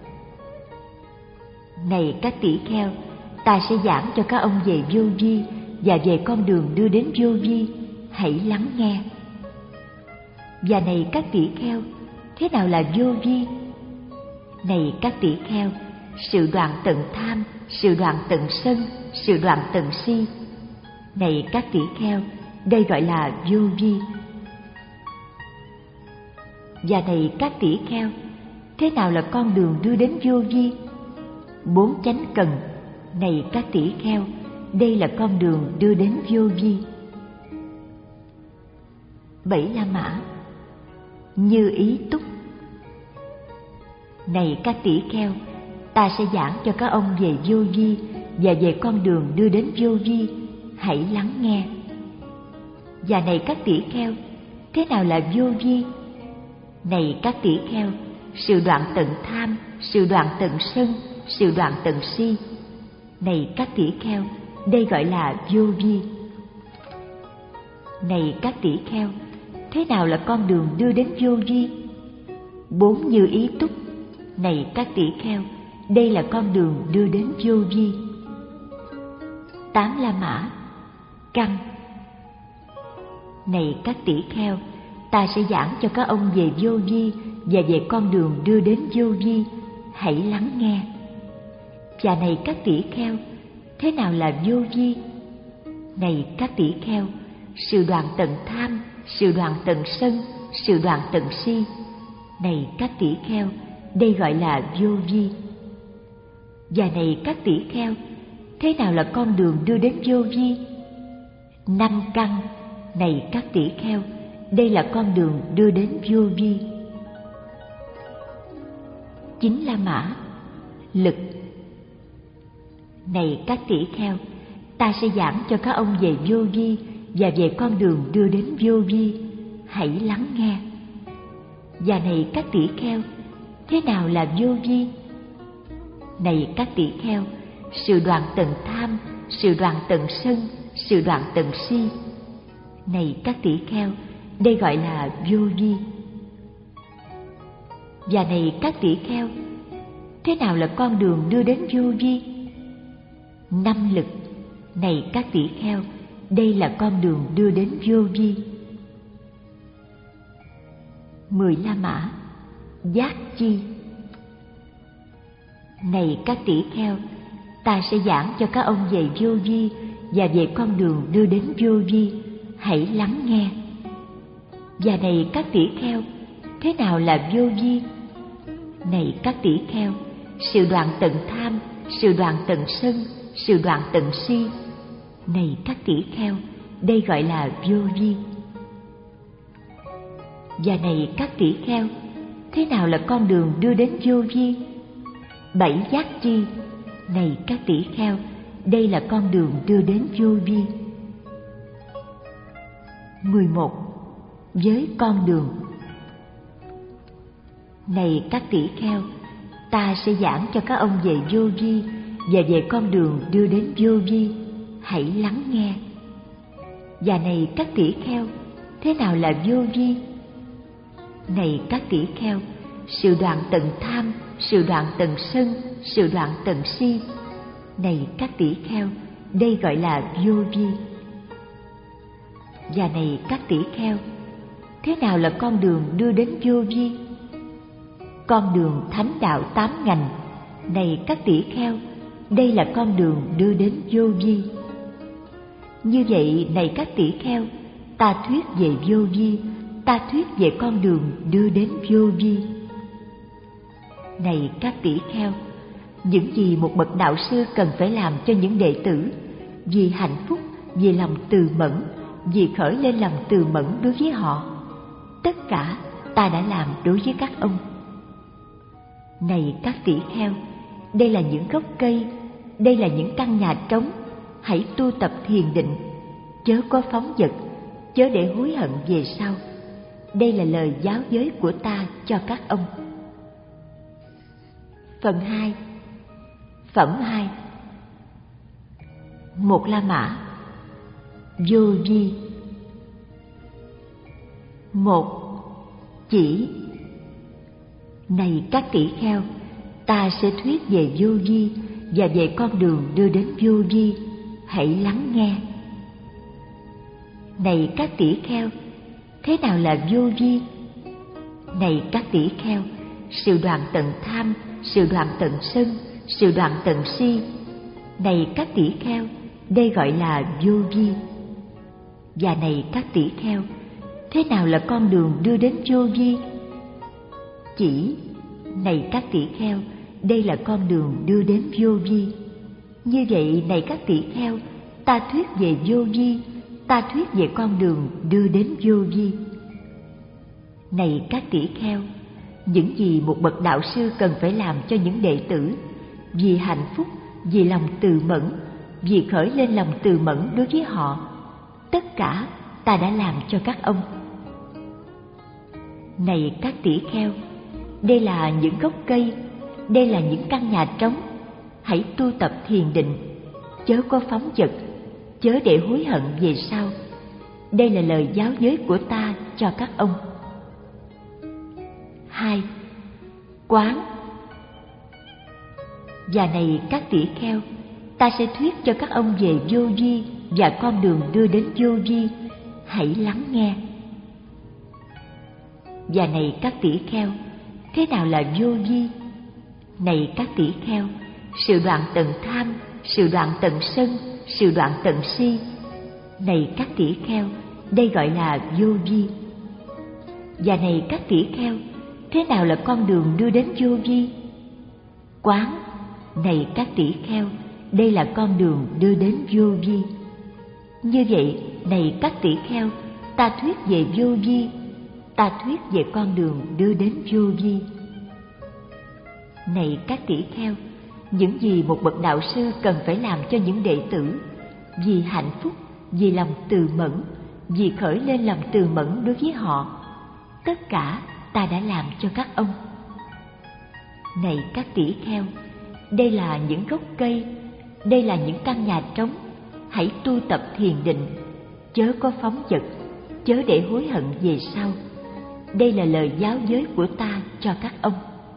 Này các tỷ kheo, ta sẽ giảng cho các ông về vô vi và về con đường đưa đến vô vi. Hãy lắng nghe. Và này các tỷ kheo, thế nào là vô vi? Này các tỷ kheo, sự đoạn tận tham, sự đoạn tận sân, sự đoạn tận si. Này các tỷ kheo, đây gọi là vô vi. Và này các tỷ kheo, thế nào là con đường đưa đến vô vi? Bốn chánh cần. Này các tỷ kheo, đây là con đường đưa đến vô vi. Bảy La Mã. Như ý túc. Này các tỷ kheo, ta sẽ giảng cho các ông về vô vi và về con đường đưa đến vô vi. Hãy lắng nghe. Và này các tỷ kheo, thế nào là vô vi? Này các tỷ kheo, sự đoạn tận tham, sự đoạn tận sân, sự đoạn tận si. Này các tỷ kheo, đây gọi là vô vi. Này các tỷ kheo, thế nào là con đường đưa đến vô vi? Bốn như ý túc. Này các tỷ kheo, đây là con đường đưa đến vô vi. Tám La Mã. Căn. Này các tỷ kheo, ta sẽ giảng cho các ông về vô vi và về con đường đưa đến vô vi. Hãy lắng nghe. Và này các tỷ kheo, thế nào là vô vi? Này các tỷ kheo, sự đoạn tận tham, sự đoạn tận sân, sự đoạn tận si. Này các tỷ kheo, đây gọi là vô vi. Và này các tỷ kheo, thế nào là con đường đưa đến vô vi? Năm căn. Này các tỷ kheo, đây là con đường đưa đến vô vi. Chín La Mã. Lực. Này các tỷ kheo, ta sẽ giảng cho các ông về vô vi và về con đường đưa đến vô vi. Hãy lắng nghe. Và này các tỷ kheo, thế nào là vô vi? Này các tỷ kheo, sự đoạn tận tham, sự đoạn tận sân, sự đoạn tận si. Này các tỷ kheo, đây gọi là vô vi. Và này các tỷ kheo, thế nào là con đường đưa đến vô vi? Năm lực. Này các tỷ kheo, đây là con đường đưa đến vô vi. Mười La Mã. Giác chi. Này các tỷ kheo, ta sẽ giảng cho các ông về vô vi và về con đường đưa đến vô vi, hãy lắng nghe. Và này các tỷ kheo, thế nào là vô vi? Này các tỷ kheo, sự đoạn tận tham, sự đoạn tận sân, sự đoạn tận si. Này các tỷ kheo, đây gọi là vô vi. Và này các tỷ kheo, thế nào là con đường đưa đến vô vi? Bảy giác chi. Này các tỷ kheo, đây là con đường đưa đến vô vi. mười một. Với con đường. Này các tỷ kheo, ta sẽ giảng cho các ông về vô vi và về con đường đưa đến vô vi, hãy lắng nghe. Và này các tỷ kheo, thế nào là vô vi? Này các tỷ kheo, sự đoạn tận tham, sự đoạn tận sân, sự đoạn tận si. Này các tỷ kheo, đây gọi là vô vi. Và này các tỷ kheo, thế nào là con đường đưa đến vô vi? Con đường thánh đạo tám ngành. Này các tỷ kheo, đây là con đường đưa đến vô vi. Như vậy, này các tỷ kheo, ta thuyết về vô vi, ta thuyết về con đường đưa đến vô vi. Này các tỷ kheo, những gì một bậc đạo sư cần phải làm cho những đệ tử, vì hạnh phúc, vì lòng từ mẫn, vì khởi lên lòng từ mẫn đối với họ, tất cả ta đã làm đối với các ông. Này các tỷ kheo, đây là những gốc cây, đây là những căn nhà trống, hãy tu tập thiền định, chớ có phóng dật, chớ để hối hận về sau. Đây là lời giáo giới của ta cho các ông. Phần hai. Phẩm hai. Một La Mã. Vô vi. Một. Chỉ. Này các tỷ kheo, ta sẽ thuyết về vô vi và về con đường đưa đến vô vi, hãy lắng nghe. Này các tỷ kheo, thế nào là vô vi? Này các tỷ kheo, sự đoạn tận tham, sự đoạn tận sân, sự đoạn tận si. Này các tỷ kheo, đây gọi là vô vi. Và này các tỷ kheo, thế nào là con đường đưa đến vô vi? Chỉ. Này các tỷ kheo, đây là con đường đưa đến vô vi. Như vậy, này các tỷ kheo, ta thuyết về vô vi, ta thuyết về con đường đưa đến vô vi. Này các tỷ kheo, những gì một bậc đạo sư cần phải làm cho những đệ tử, vì hạnh phúc, vì lòng từ mẫn, vì khởi lên lòng từ mẫn đối với họ, tất cả ta đã làm cho các ông. Này các tỷ kheo, đây là những gốc cây, đây là những căn nhà trống, hãy tu tập thiền định, chớ có phóng dật, chớ để hối hận về sau. Đây là lời giáo giới của ta cho các ông. Hai. Quán. Và này các tỷ kheo, ta sẽ thuyết cho các ông về vô vi và con đường đưa đến vô vi, hãy lắng nghe. Và này các tỷ kheo, thế nào là vô vi? Này các tỷ kheo, sự đoạn tận tham, sự đoạn tận sân, sự đoạn tận si. Này các tỷ kheo, đây gọi là vô vi. Và này các tỷ kheo, thế nào là con đường đưa đến vô vi? Quán. Này các tỷ kheo, đây là con đường đưa đến vô vi. Như vậy, này các tỷ kheo, ta thuyết về vô vi, ta thuyết về con đường đưa đến vô vi. Này các tỷ kheo, những gì một bậc đạo sư cần phải làm cho những đệ tử, vì hạnh phúc, vì lòng từ mẫn, vì khởi lên lòng từ mẫn đối với họ, tất cả ta đã làm cho các ông. Này các tỷ kheo, đây là những gốc cây, đây là những căn nhà trống, hãy tu tập thiền định, chớ có phóng dật, chớ để hối hận về sau. Đây là lời giáo giới của ta cho các ông.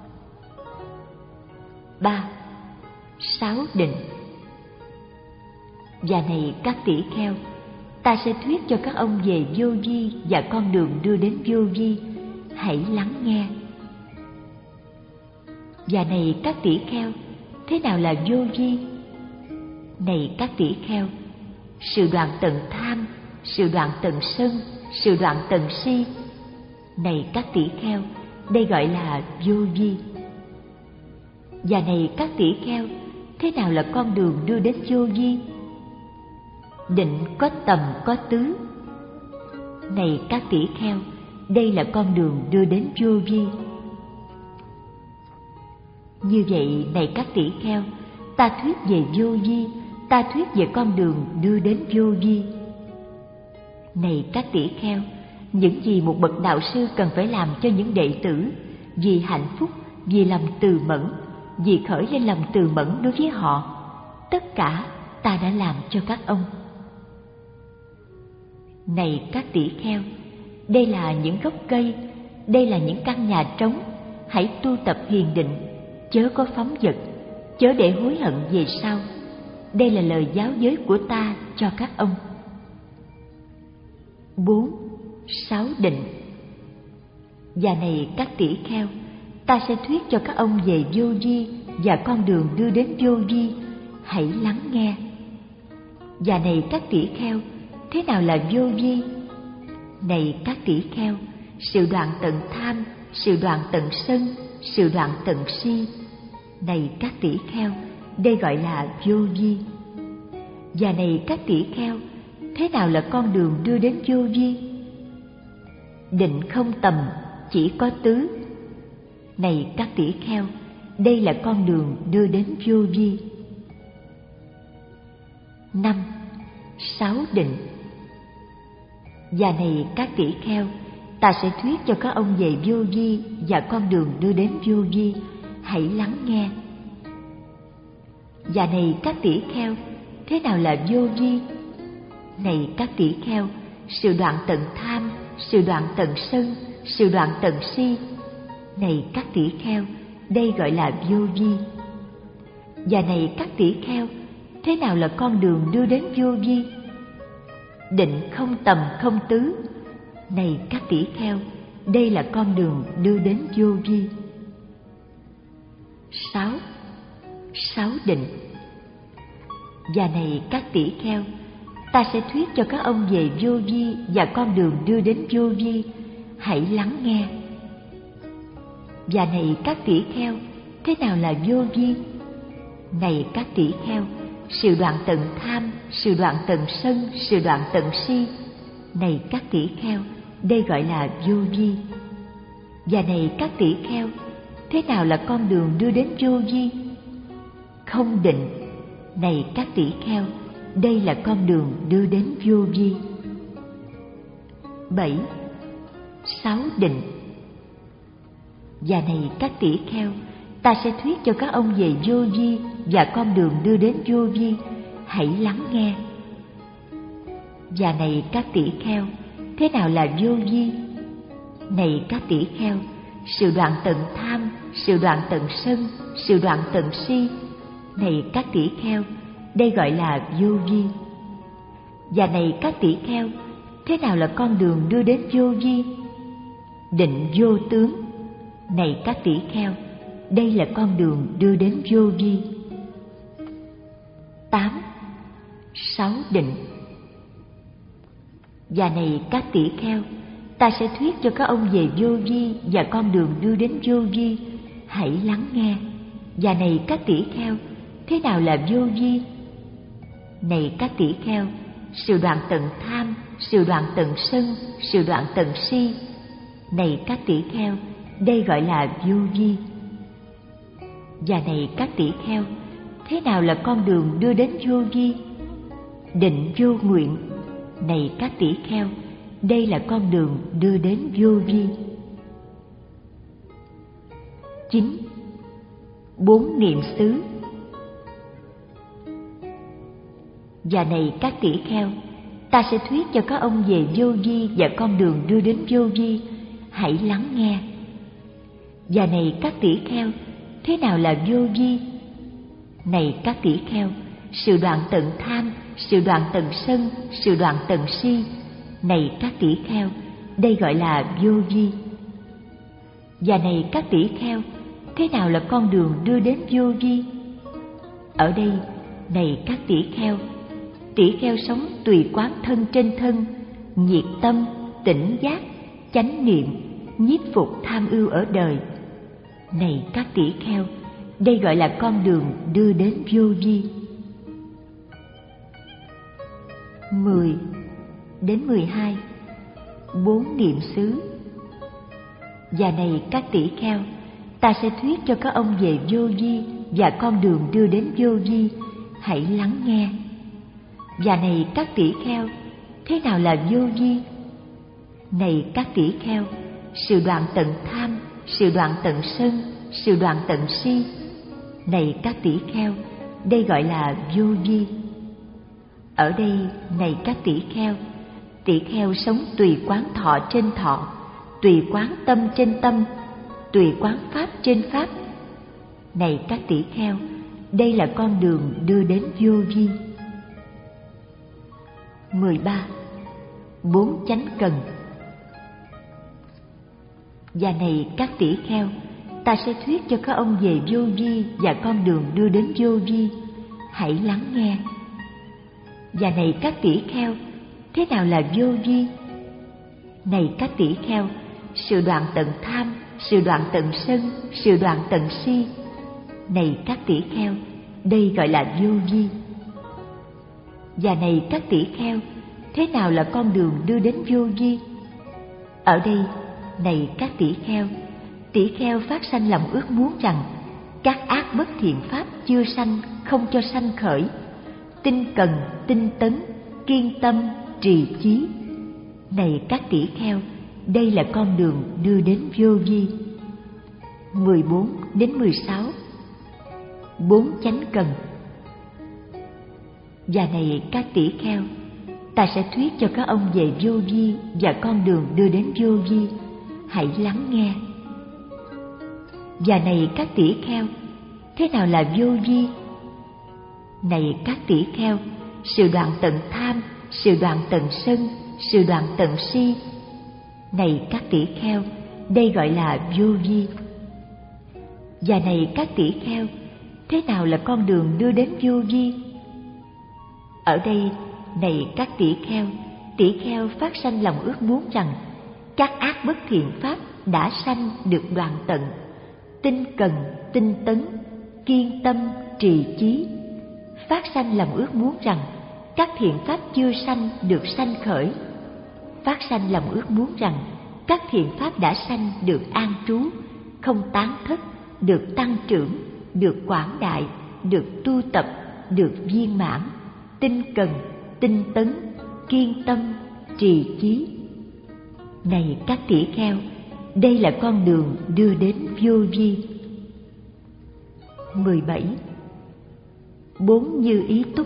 Ba. Sáu định. Và này các tỷ kheo, ta sẽ thuyết cho các ông về vô vi và con đường đưa đến vô vi, hãy lắng nghe. Và này các tỷ kheo, thế nào là vô vi? Này các tỷ kheo, sự đoạn tận tham, sự đoạn tận sân, sự đoạn tận si. Này các tỷ kheo, đây gọi là vô vi. Và này các tỷ kheo, thế nào là con đường đưa đến vô vi? Định có tầm có tứ. Này các tỷ kheo, đây là con đường đưa đến vô vi. Như vậy, này các tỷ kheo, ta thuyết về vô vi, ta thuyết về con đường đưa đến vô vi. Này các tỷ kheo, những gì một bậc đạo sư cần phải làm cho những đệ tử, vì hạnh phúc, vì lòng từ mẫn, vì khởi lên lòng từ mẫn đối với họ, tất cả ta đã làm cho các ông. Này các tỷ kheo, đây là những gốc cây, đây là những căn nhà trống, hãy tu tập thiền định, chớ có phóng dật, chớ để hối hận về sau. Đây là lời giáo giới của ta cho các ông. Bốn, sáu định. Và này các tỷ kheo, ta sẽ thuyết cho các ông về vô vi và con đường đưa đến vô vi, hãy lắng nghe. Và này các tỷ kheo, thế nào là vô vi? Này các tỷ kheo, sự đoạn tận tham, sự đoạn tận sân, sự đoạn tận si. Này các tỷ kheo, đây gọi là vô vi. Và này các tỷ kheo, thế nào là con đường đưa đến vô vi? Định không tầm, chỉ có tứ. Này các tỷ kheo, đây là con đường đưa đến vô vi. Năm, sáu định. Và này các tỷ kheo, ta sẽ thuyết cho các ông về vô vi và con đường đưa đến vô vi, hãy lắng nghe. Và này các tỷ kheo, thế nào là vô vi? Này các tỷ kheo, sự đoạn tận tham, sự đoạn tận sân, sự đoạn tận si. Này các tỷ kheo, đây gọi là vô vi. Và này các tỷ kheo, thế nào là con đường đưa đến vô vi? Định không tầm không tứ. Này các tỷ kheo, đây là con đường đưa đến vô vi. Sáu, sáu định. Và này các tỷ kheo, ta sẽ thuyết cho các ông về vô vi và con đường đưa đến vô vi, hãy lắng nghe. Và này các tỷ kheo, thế nào là vô vi? Này các tỷ kheo, sự đoạn tận tham, sự đoạn tận sân, sự đoạn tận si. Này các tỷ kheo, đây gọi là vô vi. Và này các tỷ kheo, thế nào là con đường đưa đến vô vi? Không định. Này các tỷ kheo, đây là con đường đưa đến vô vi. Bảy, sáu định. Và này các tỷ kheo, ta sẽ thuyết cho các ông về vô vi và con đường đưa đến vô vi, hãy lắng nghe. Và này các tỷ kheo, thế nào là vô vi? Này các tỷ kheo, sự đoạn tận tham, sự đoạn tận sân, sự đoạn tận si. Này các tỷ kheo, đây gọi là vô vi. Và này các tỷ kheo, thế nào là con đường đưa đến vô vi? Định vô tướng. Này các tỷ kheo, đây là con đường đưa đến vô vi. Tám, sáu định. Và này các tỷ kheo, ta sẽ thuyết cho các ông về vô vi và con đường đưa đến vô vi, hãy lắng nghe. Và này các tỷ kheo, thế nào là vô vi? Này các tỷ kheo, sự đoạn tận tham, sự đoạn tận sân, sự đoạn tận si. Này các tỷ kheo, đây gọi là vô vi. Và này các tỷ kheo, thế nào là con đường đưa đến vô vi? Định vô nguyện. Này các tỷ kheo, đây là con đường đưa đến vô vi. Chín, bốn niệm xứ. Và này các tỷ kheo, ta sẽ thuyết cho các ông về vô vi và con đường đưa đến vô vi, hãy lắng nghe. Và này các tỷ kheo, thế nào là vô vi? Này các tỷ kheo, sự đoạn tận tham, sự đoạn tận sân, sự đoạn tận si. Này các tỷ kheo, đây gọi là vô vi. Và này các tỷ kheo, thế nào là con đường đưa đến vô vi? Ở đây, này các tỷ kheo, tỷ kheo sống tùy quán thân trên thân, nhiệt tâm, tỉnh giác, chánh niệm, nhiếp phục tham ưu ở đời. Này các tỷ kheo, đây gọi là con đường đưa đến vô vi. Mười đến mười hai. Bốn niệm xứ. Và này các tỷ kheo, ta sẽ thuyết cho các ông về vô vi và con đường đưa đến vô vi, hãy lắng nghe. Và này các tỷ kheo, thế nào là vô vi? Này các tỷ kheo, sự đoạn tận tham, sự đoạn tận sân, sự đoạn tận si. Này các tỷ kheo, đây gọi là vô vi. Ở đây, này các tỷ kheo, tỷ kheo sống tùy quán thọ trên thọ, tùy quán tâm trên tâm, tùy quán pháp trên pháp. Này các tỷ kheo, đây là con đường đưa đến vô vi. Mười ba. Bốn chánh cần. Và này các tỷ kheo, ta sẽ thuyết cho các ông về vô vi và con đường đưa đến vô vi, hãy lắng nghe. Và này các tỷ kheo, thế nào là vô vi? Này các tỷ kheo, sự đoạn tận tham, sự đoạn tận sân, sự đoạn tận si. Này các tỷ kheo, đây gọi là vô vi. Và này các tỷ kheo, thế nào là con đường đưa đến vô vi? Ở đây, này các tỷ kheo, tỷ kheo phát sanh lòng ước muốn rằng các ác bất thiện pháp chưa sanh không cho sanh khởi, tinh cần, tinh tấn, kiên tâm, trì chí. Này các tỷ kheo, đây là con đường đưa đến vô vi. Mười bốn đến mười sáu. Bốn chánh cần. Và này các tỷ kheo, ta sẽ thuyết cho các ông về vô vi và con đường đưa đến vô vi, hãy lắng nghe. Và này các tỷ kheo, thế nào là vô vi? Này các tỷ kheo, sự đoạn tận tham, sự đoạn tận sân, sự đoạn tận si. Này các tỷ kheo, đây gọi là vô vi. Và này các tỷ kheo, thế nào là con đường đưa đến vô vi? Ở đây, này các tỷ kheo, tỷ kheo phát sanh lòng ước muốn rằng các ác bất thiện pháp đã sanh được đoạn tận, tinh cần, tinh tấn, kiên tâm, trì chí. Phát sanh lòng ước muốn rằng các thiện pháp chưa sanh được sanh khởi. Phát sanh lòng ước muốn rằng các thiện pháp đã sanh được an trú, không tán thất, được tăng trưởng, được quảng đại, được tu tập, được viên mãn, tinh cần, tinh tấn, kiên tâm, trì chí. Này các tỷ kheo, đây là con đường đưa đến vô vi. Mười bảy. Bốn như ý túc.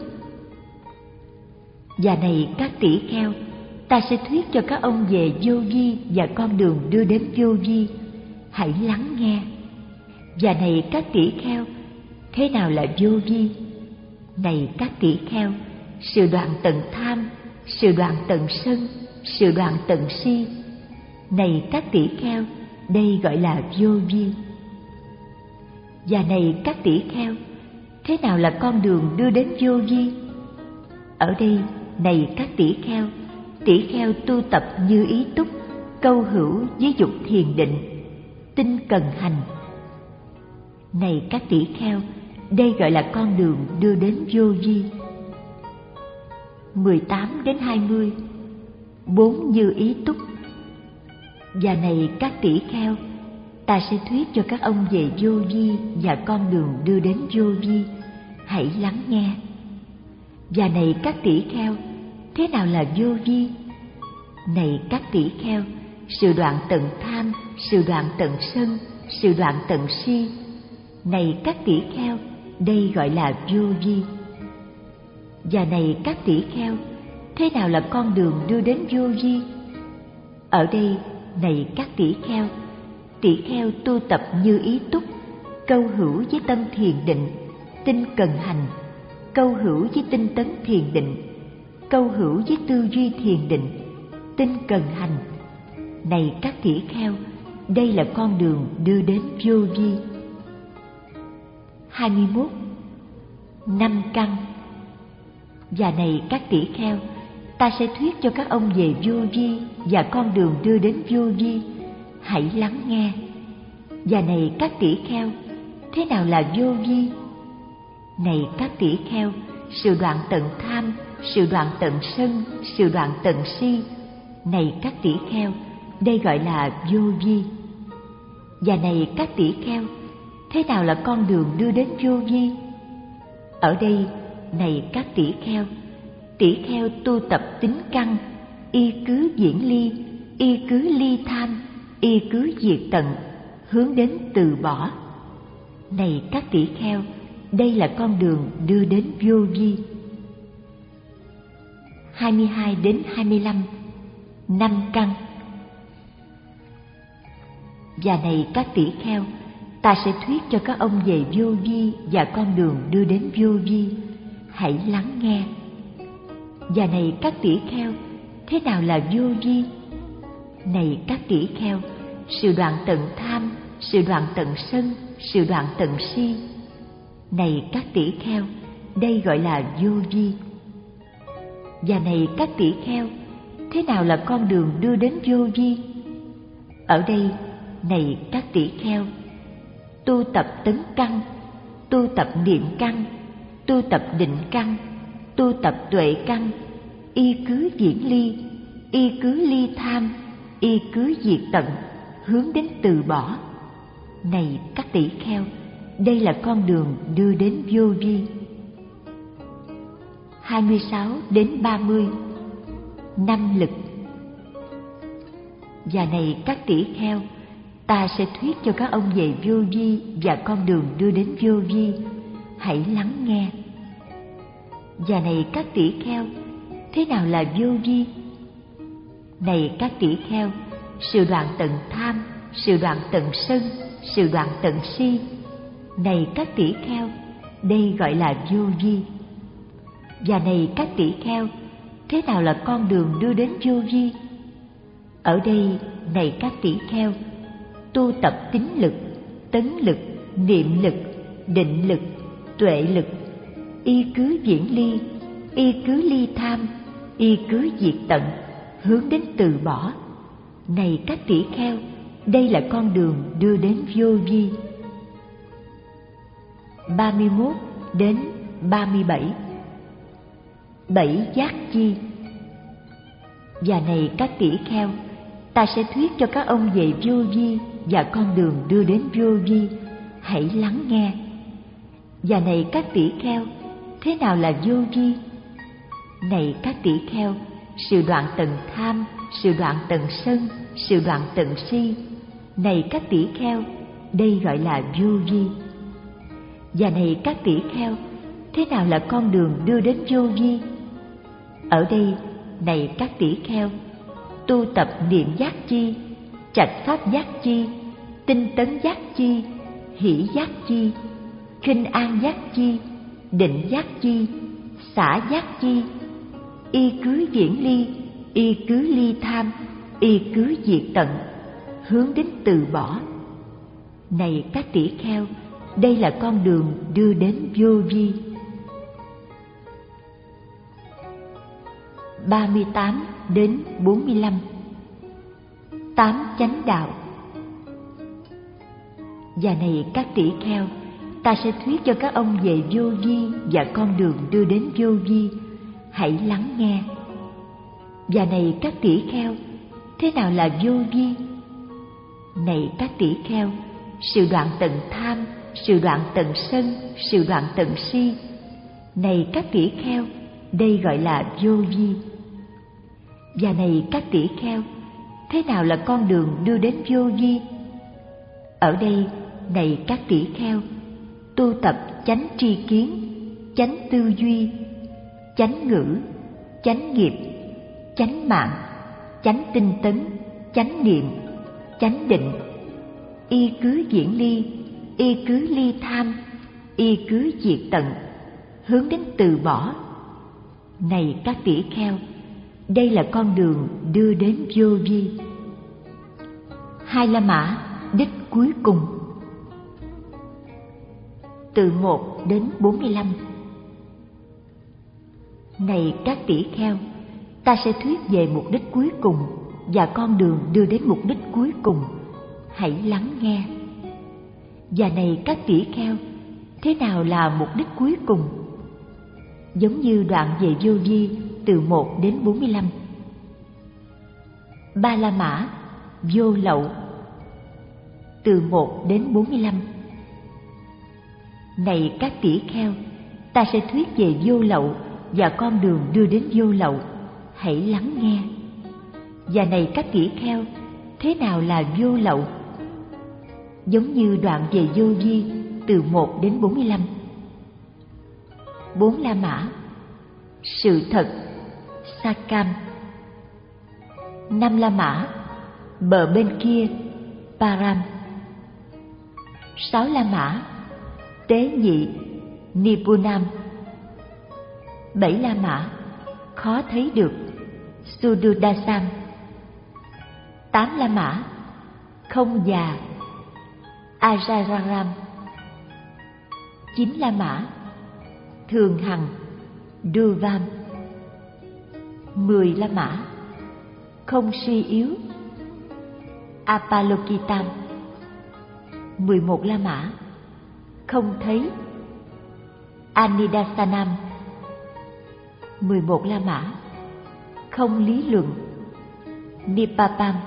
Và này các tỷ kheo, ta sẽ thuyết cho các ông về vô vi và con đường đưa đến vô vi, hãy lắng nghe. Và này các tỷ kheo, thế nào là vô vi? Này các tỷ kheo, sự đoạn tận tham, sự đoạn tận sân, sự đoạn tận si. Này các tỷ kheo, đây gọi là vô vi. Và này các tỷ kheo, thế nào là con đường đưa đến vô vi? Ở đây, này các tỷ kheo, tỷ kheo tu tập như ý túc, câu hữu với dục thiền định, tinh cần hành. Này các tỷ kheo, đây gọi là con đường đưa đến vô vi. Mười tám đến hai mươi. Bốn như ý túc. Và này các tỷ kheo, ta sẽ thuyết cho các ông về vô vi và con đường đưa đến vô vi, hãy lắng nghe. Và này các tỷ kheo, thế nào là vô vi? Này các tỷ kheo, sự đoạn tận tham, sự đoạn tận sân, sự đoạn tận si. Này các tỷ kheo, đây gọi là vô vi. Và này các tỷ kheo, thế nào là con đường đưa đến vô vi? Ở đây, này các tỷ kheo, tỷ kheo tu tập như ý túc, câu hữu với tâm thiền định, tinh cần hành, câu hữu với tinh tấn thiền định, câu hữu với tư duy thiền định, tinh cần hành. Này các tỷ kheo, đây là con đường đưa đến vô vi. Hai mươi mốt. Năm căn. Và này các tỷ kheo, ta sẽ thuyết cho các ông về vô vi và con đường đưa đến vô vi. Hãy lắng nghe. Và này các tỷ kheo, thế nào là vô vi? Này các tỷ kheo, sự đoạn tận tham, sự đoạn tận sân, sự đoạn tận si. Này các tỷ kheo, đây gọi là vô vi. Và này các tỷ kheo, thế nào là con đường đưa đến vô vi? Ở đây, này các tỷ kheo, tỷ kheo tu tập tính căn, y cứ diễn ly, y cứ ly tham, y cứ diệt tận, hướng đến từ bỏ. Này các tỷ kheo, đây là con đường đưa đến vô vi. hai mươi hai đến hai mươi lăm. Năm căn. Và này các tỷ kheo, ta sẽ thuyết cho các ông về vô vi và con đường đưa đến vô vi. Hãy lắng nghe. Và này các tỷ kheo, thế nào là vô vi? Này các tỷ kheo, sự đoạn tận tham, sự đoạn tận sân, sự đoạn tận si. Này các tỷ kheo, đây gọi là vô vi. Và này các tỷ kheo, thế nào là con đường đưa đến vô vi? Ở đây, này các tỷ kheo, tu tập tấn căn, tu tập niệm căn, tu tập định căn, tu tập tuệ căn, y cứ diễn ly, y cứ ly tham, y cứ diệt tận, hướng đến từ bỏ. Này các tỷ kheo, đây là con đường đưa đến vô vi. hai mươi sáu đến ba mươi. Năm lực. Và này các tỷ kheo, ta sẽ thuyết cho các ông về vô vi và con đường đưa đến vô vi. Hãy lắng nghe. Và này các tỷ kheo, thế nào là vô vi? Này các tỷ kheo, sự đoạn tận tham, sự đoạn tận sân, sự đoạn tận si. Này các tỷ kheo, đây gọi là vô vi. Và này các tỷ kheo, thế nào là con đường đưa đến vô vi? Ở đây, này các tỷ kheo, tu tập tín lực, tấn lực, niệm lực, định lực, tuệ lực, y cứ diễn ly, y cứ ly tham, y cứ diệt tận, hướng đến từ bỏ. Này các tỷ kheo, đây là con đường đưa đến vô vi. ba mươi mốt đến ba mươi bảy. Bảy giác chi. Và này các tỷ kheo, ta sẽ thuyết cho các ông về vô vi và con đường đưa đến vô vi. Hãy lắng nghe. Và này các tỷ kheo, thế nào là vô vi? Này các tỷ kheo, sự đoạn tận tham, sự đoạn tận sân, sự đoạn tận si. Này các tỷ kheo, đây gọi là vô vi. Và này các tỷ kheo, thế nào là con đường đưa đến vô vi? Ở đây, này các tỷ kheo, tu tập niệm giác chi, trạch pháp giác chi, tinh tấn giác chi, hỷ giác chi, khinh an giác chi, định giác chi, xả giác chi, y cứ diễn ly, y cứ ly tham, y cứ diệt tận, hướng đến từ bỏ. Này các tỷ kheo, đây là con đường đưa đến vô vi. ba mươi tám đến bốn mươi lăm. Tám chánh đạo. Và này các tỷ kheo, ta sẽ thuyết cho các ông về vô vi và con đường đưa đến vô vi. Hãy lắng nghe. Và này các tỷ kheo, thế nào là vô vi? Này các tỷ kheo, sự đoạn tận tham, sự đoạn tận sân, sự đoạn tận si. Này các tỷ kheo, đây gọi là vô vi. Và này các tỷ kheo, thế nào là con đường đưa đến vô vi? Ở đây, này các tỷ kheo, tu tập chánh tri kiến, chánh tư duy, chánh ngữ, chánh nghiệp, chánh mạng, chánh tinh tấn, chánh niệm, chánh định, y cứ diễn ly, y cứ ly tham, y cứ diệt tận, hướng đến từ bỏ. Này các tỷ kheo, đây là con đường đưa đến vô vi. Hai La Mã đích cuối cùng. Từ một đến bốn mươi lăm. Này các tỷ kheo, ta sẽ thuyết về mục đích cuối cùng và con đường đưa đến mục đích cuối cùng. Hãy lắng nghe. Và này các tỷ kheo, thế nào là mục đích cuối cùng? Giống như đoạn về Vô Vi từ một đến bốn mươi lăm. Ba La Mã, vô lậu. Từ một đến bốn mươi lăm. Này các tỷ kheo, ta sẽ thuyết về vô lậu và con đường đưa đến vô lậu. Hãy lắng nghe. Và này các tỷ kheo, thế nào là vô lậu? Giống như đoạn về Vô Vi từ một đến bốn mươi lăm. Bốn La Mã, sự thật, Sakam. Năm La Mã, bờ bên kia, Param. Sáu La Mã, tế nhị, Nipunam. Bảy La Mã, khó thấy được, Sududasam. Tám La Mã, không già, Ajararam. Chín La Mã, thường hằng, Duvam. Mười La Mã, không suy yếu, Apalokitam. Mười một La Mã, không thấy, Anidasanam. Mười một La Mã, không lý luận, Nipapam.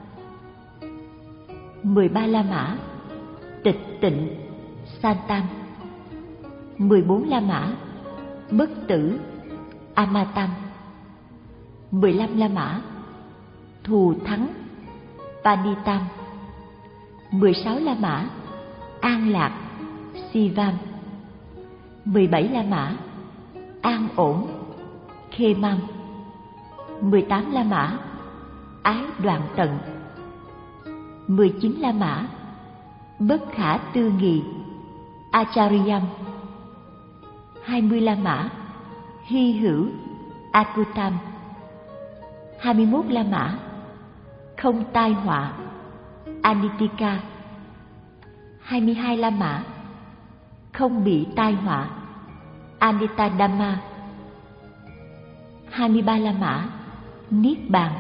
Mười ba La Mã, tịch tịnh, Santam. Mười bốn La Mã, bất tử, Amatam. Mười lăm La Mã, thù thắng, Panitam. Mười sáu La Mã, an lạc, Sivam. Mười bảy La Mã, an ổn, Khemam. Mười tám La Mã, ái đoạn tận. Mười chín La Mã, bất khả tư nghị, Acharyam. Hai mươi La Mã, hy hữu, Akutam. Hai mươi mốt La Mã, không tai họa, Anitika. Hai mươi hai La Mã, không bị tai họa, Anitadhamma. Hai mươi ba La Mã, niết bàn.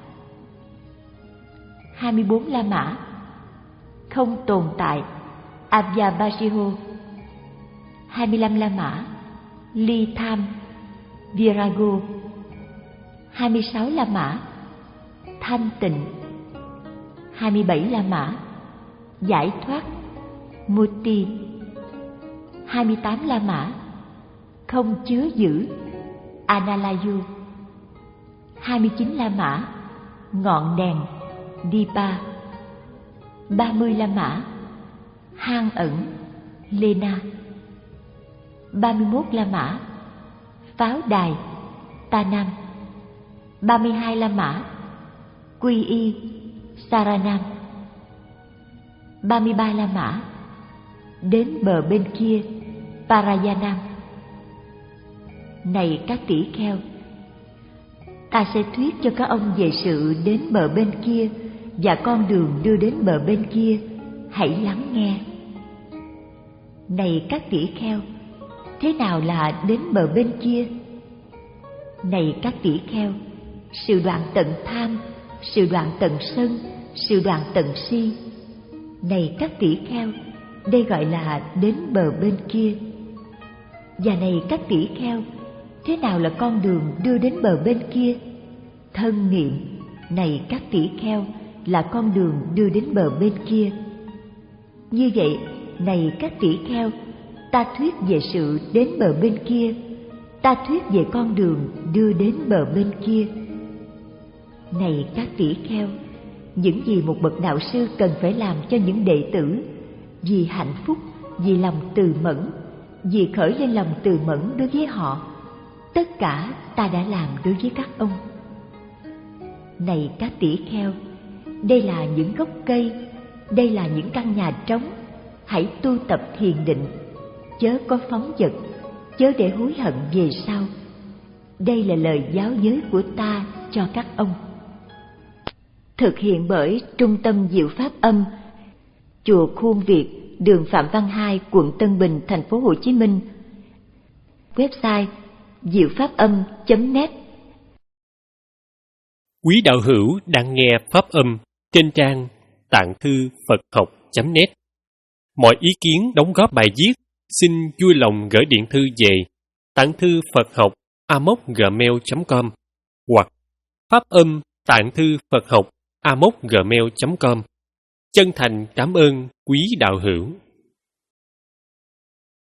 Hai mươi bốn La Mã, không tồn tại, Avyabhashiho. Hai mươi lăm La Mã, ly tham, Virago. Hai mươi sáu La Mã, thanh tịnh. Hai mươi bảy La Mã, giải thoát, Muti. Hai mươi tám La Mã, không chứa giữ, Analayu. Hai mươi chín La Mã, ngọn đèn, Dipa. Ba mươi La Mã, hang ẩn, Lena. Ba mươi mốt La Mã, pháo đài, Tanam. Ba mươi hai La Mã, quy y, Saranam. Ba mươi ba La Mã, đến bờ bên kia, Parayanam. Này các tỷ kheo, ta sẽ thuyết cho các ông về sự đến bờ bên kia và con đường đưa đến bờ bên kia. Hãy lắng nghe. Này các tỷ kheo, thế nào là đến bờ bên kia? Này các tỷ kheo, sự đoạn tận tham, sự đoạn tận sân, sự đoạn tận si. Này các tỷ kheo, đây gọi là đến bờ bên kia. Và này các tỷ kheo, thế nào là con đường đưa đến bờ bên kia? Thân niệm, này các tỷ kheo, là con đường đưa đến bờ bên kia. Như vậy, này các tỷ kheo, ta thuyết về sự đến bờ bên kia, ta thuyết về con đường đưa đến bờ bên kia. Này các tỷ kheo, những gì một bậc đạo sư cần phải làm cho những đệ tử, vì hạnh phúc, vì lòng từ mẫn, vì khởi lên lòng từ mẫn đối với họ, tất cả ta đã làm đối với các ông. Này các tỷ kheo, đây là những gốc cây, đây là những căn nhà trống. Hãy tu tập thiền định, chớ có phóng dật, chớ để hối hận về sau. Đây là lời giáo giới của ta cho các ông. Thực hiện bởi Trung tâm Diệu Pháp Âm, Chùa Khuôn Việt, đường Phạm Văn Hai, quận Tân Bình, thành phố Hồ Chí Minh. Website diệu pháp âm chấm net. Quý đạo hữu đang nghe pháp âm trên trang tạng thư Phật học chấm net. Mọi ý kiến đóng góp bài viết xin vui lòng gửi điện thư về tạng thư Phật học a m o gmail chấm com hoặc pháp âm tạng thư Phật học a m o gmail chấm com. Chân thành cảm ơn quý đạo hữu.